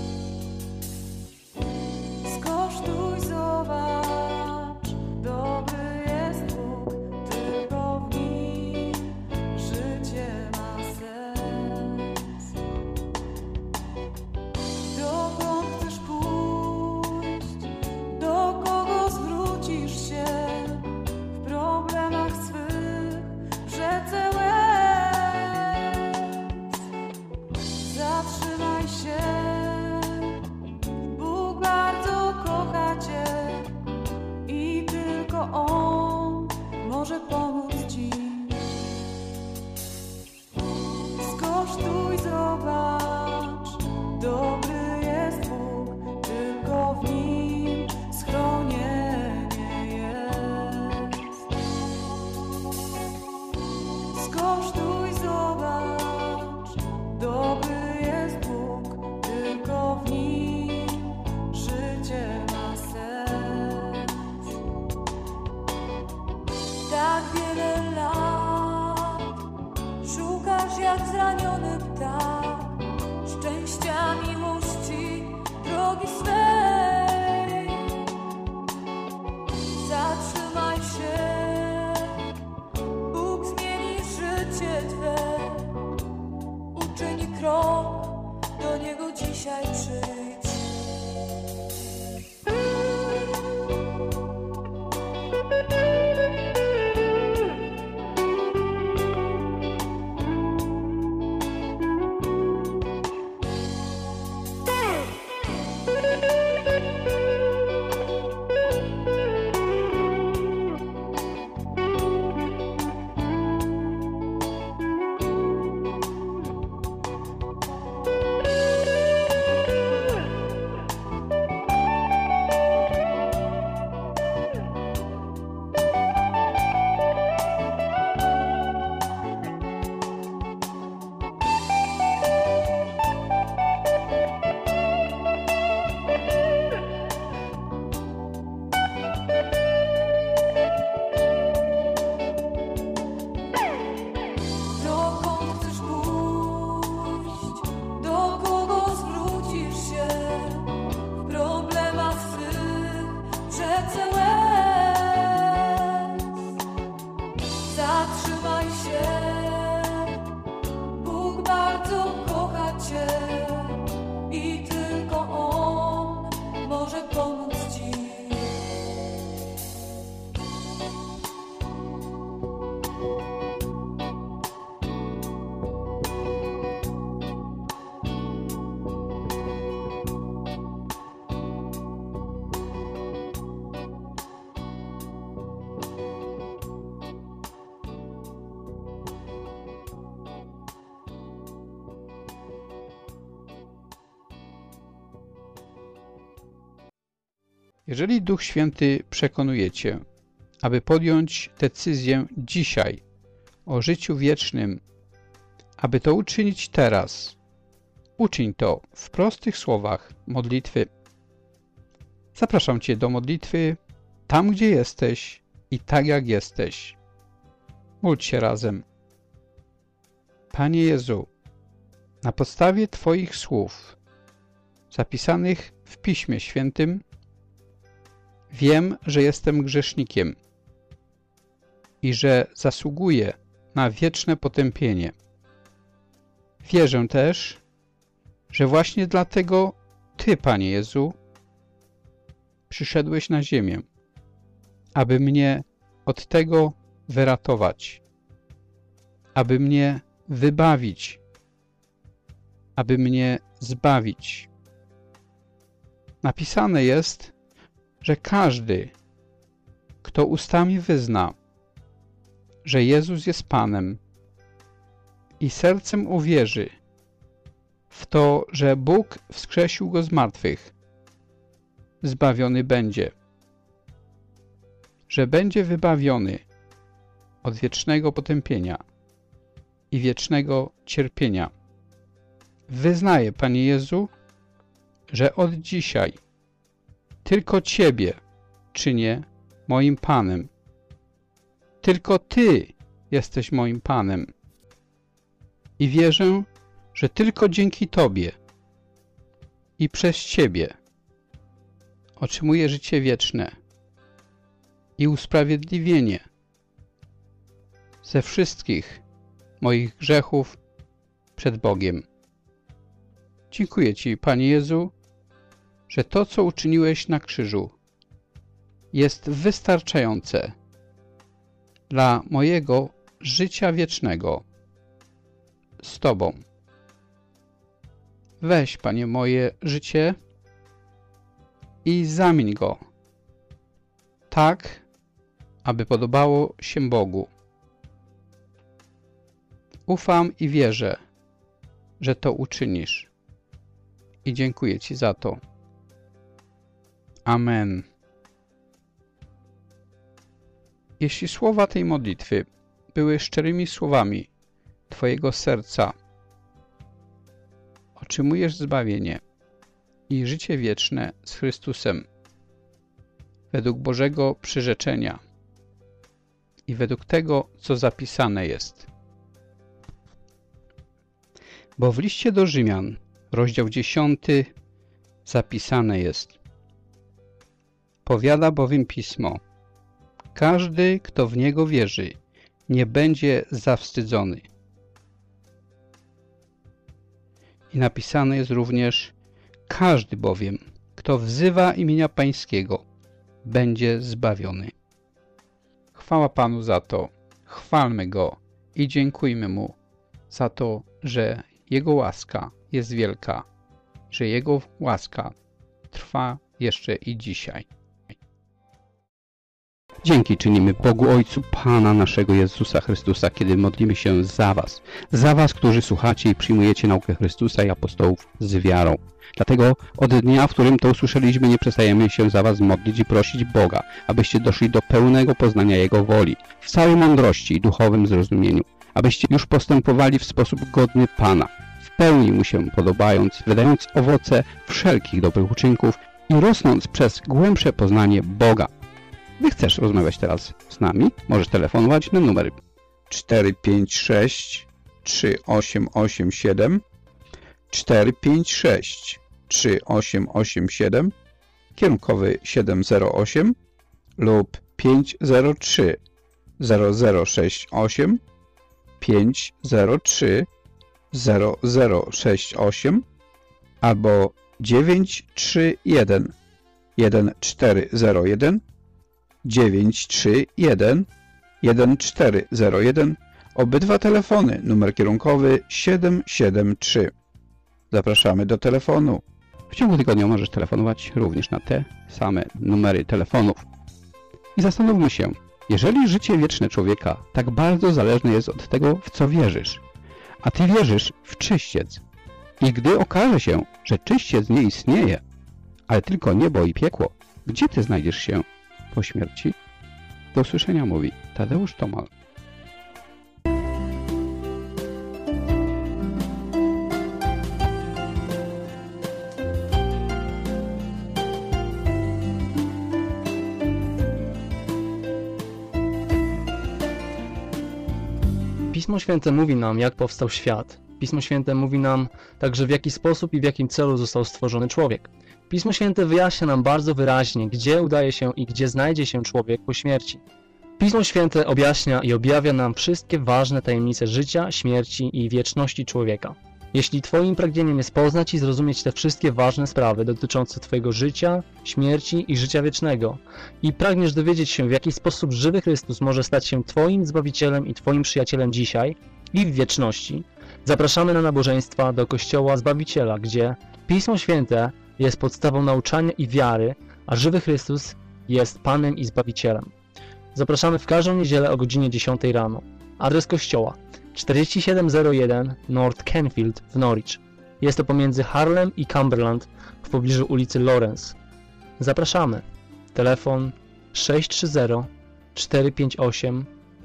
Skosztuj, zobacz, dobry jest Bóg, tylko w Nim życie ma sens. Dokąd chcesz pójść? Do kogo zwrócisz się w problemach swych, w rzece łez? Zatrzymaj się, Bóg bardzo kocha Cię i tylko On może pomóc Ci. Skosztuj, zobacz, dobry jest Bóg, tylko w Nim schronienie jest. Skosztuj, zobacz, dobry jest Bóg, tylko w Nim życie ma sens. Tak wiele lat szukasz jak zraniony ptak szczęścia, miłości, drogi swej. Zatrzymaj się, Bóg zmieni życie Twe. Uczyń krok, do Niego dzisiaj przyjdź. Jeżeli Duch Święty przekonuje Cię, aby podjąć decyzję dzisiaj o życiu wiecznym, aby to uczynić teraz, uczyń to w prostych słowach modlitwy. Zapraszam Cię do modlitwy tam, gdzie jesteś i tak, jak jesteś. Módl się razem. Panie Jezu, na podstawie Twoich słów zapisanych w Piśmie Świętym wiem, że jestem grzesznikiem i że zasługuję na wieczne potępienie. Wierzę też, że właśnie dlatego Ty, Panie Jezu, przyszedłeś na ziemię, aby mnie od tego wyratować, aby mnie wybawić, aby mnie zbawić. Napisane jest, że każdy, kto ustami wyzna, że Jezus jest Panem i sercem uwierzy w to, że Bóg wskrzesił Go z martwych, zbawiony będzie, że będzie wybawiony od wiecznego potępienia i wiecznego cierpienia. Wyznaję, Panie Jezu, że od dzisiaj tylko Ciebie czynię moim Panem. Tylko Ty jesteś moim Panem. I wierzę, że tylko dzięki Tobie i przez Ciebie otrzymuję życie wieczne i usprawiedliwienie ze wszystkich moich grzechów przed Bogiem. Dziękuję Ci, Panie Jezu, że to, co uczyniłeś na krzyżu, jest wystarczające dla mojego życia wiecznego z Tobą. Weź, Panie, moje życie i zamień go tak, aby podobało się Bogu. Ufam i wierzę, że to uczynisz. I dziękuję Ci za to. Amen. Jeśli słowa tej modlitwy były szczerymi słowami Twojego serca, otrzymujesz zbawienie i życie wieczne z Chrystusem według Bożego przyrzeczenia i według tego, co zapisane jest. Bo w liście do Rzymian, rozdział 10, zapisane jest: powiada bowiem Pismo: każdy, kto w Niego wierzy, nie będzie zawstydzony. I napisane jest również: każdy bowiem, kto wzywa imienia Pańskiego, będzie zbawiony. Chwała Panu za to, chwalmy Go i dziękujmy Mu za to, że Jego łaska jest wielka, że Jego łaska trwa jeszcze i dzisiaj. Dzięki czynimy Bogu Ojcu Pana naszego Jezusa Chrystusa, kiedy modlimy się za Was, którzy słuchacie i przyjmujecie naukę Chrystusa i apostołów z wiarą. Dlatego od dnia, w którym to usłyszeliśmy, nie przestajemy się za Was modlić i prosić Boga, abyście doszli do pełnego poznania Jego woli, w całej mądrości i duchowym zrozumieniu, abyście już postępowali w sposób godny Pana, w pełni Mu się podobając, wydając owoce wszelkich dobrych uczynków i rosnąc przez głębsze poznanie Boga. Gdy chcesz rozmawiać teraz z nami, możesz telefonować na numer 456 3887 456 3887, kierunkowy 708 lub 503 0068 503 0068 albo 931 1401 931 1401. Obydwa telefony, numer kierunkowy 773. Zapraszamy do telefonu. W ciągu tygodnia możesz telefonować również na te same numery telefonów. I zastanówmy się, jeżeli życie wieczne człowieka tak bardzo zależne jest od tego, w co wierzysz, a Ty wierzysz w czyściec, i gdy okaże się, że czyściec nie istnieje, ale tylko niebo i piekło, Gdzie Ty znajdziesz się po śmierci? Do usłyszenia mówi Tadeusz Tomal. Pismo Święte mówi nam, jak powstał świat. Pismo Święte mówi nam także, w jaki sposób i w jakim celu został stworzony człowiek. Pismo Święte wyjaśnia nam bardzo wyraźnie, gdzie udaje się i gdzie znajdzie się człowiek po śmierci. Pismo Święte objaśnia i objawia nam wszystkie ważne tajemnice życia, śmierci i wieczności człowieka. Jeśli Twoim pragnieniem jest poznać i zrozumieć te wszystkie ważne sprawy dotyczące Twojego życia, śmierci i życia wiecznego i pragniesz dowiedzieć się, w jaki sposób żywy Chrystus może stać się Twoim Zbawicielem i Twoim przyjacielem dzisiaj i w wieczności, zapraszamy na nabożeństwa do Kościoła Zbawiciela, gdzie Pismo Święte jest podstawą nauczania i wiary, a żywy Chrystus jest Panem i Zbawicielem. Zapraszamy w każdą niedzielę o godzinie 10 rano. Adres kościoła 4701 North Canfield w Norwich. Jest to pomiędzy Harlem i Cumberland w pobliżu ulicy Lawrence. Zapraszamy. Telefon 630 458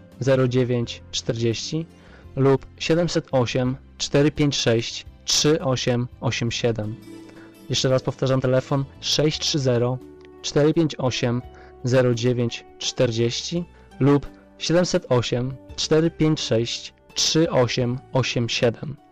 0940 lub 708 456 3887. Jeszcze raz powtarzam, telefon 630 458 0940 lub 708 456 3887.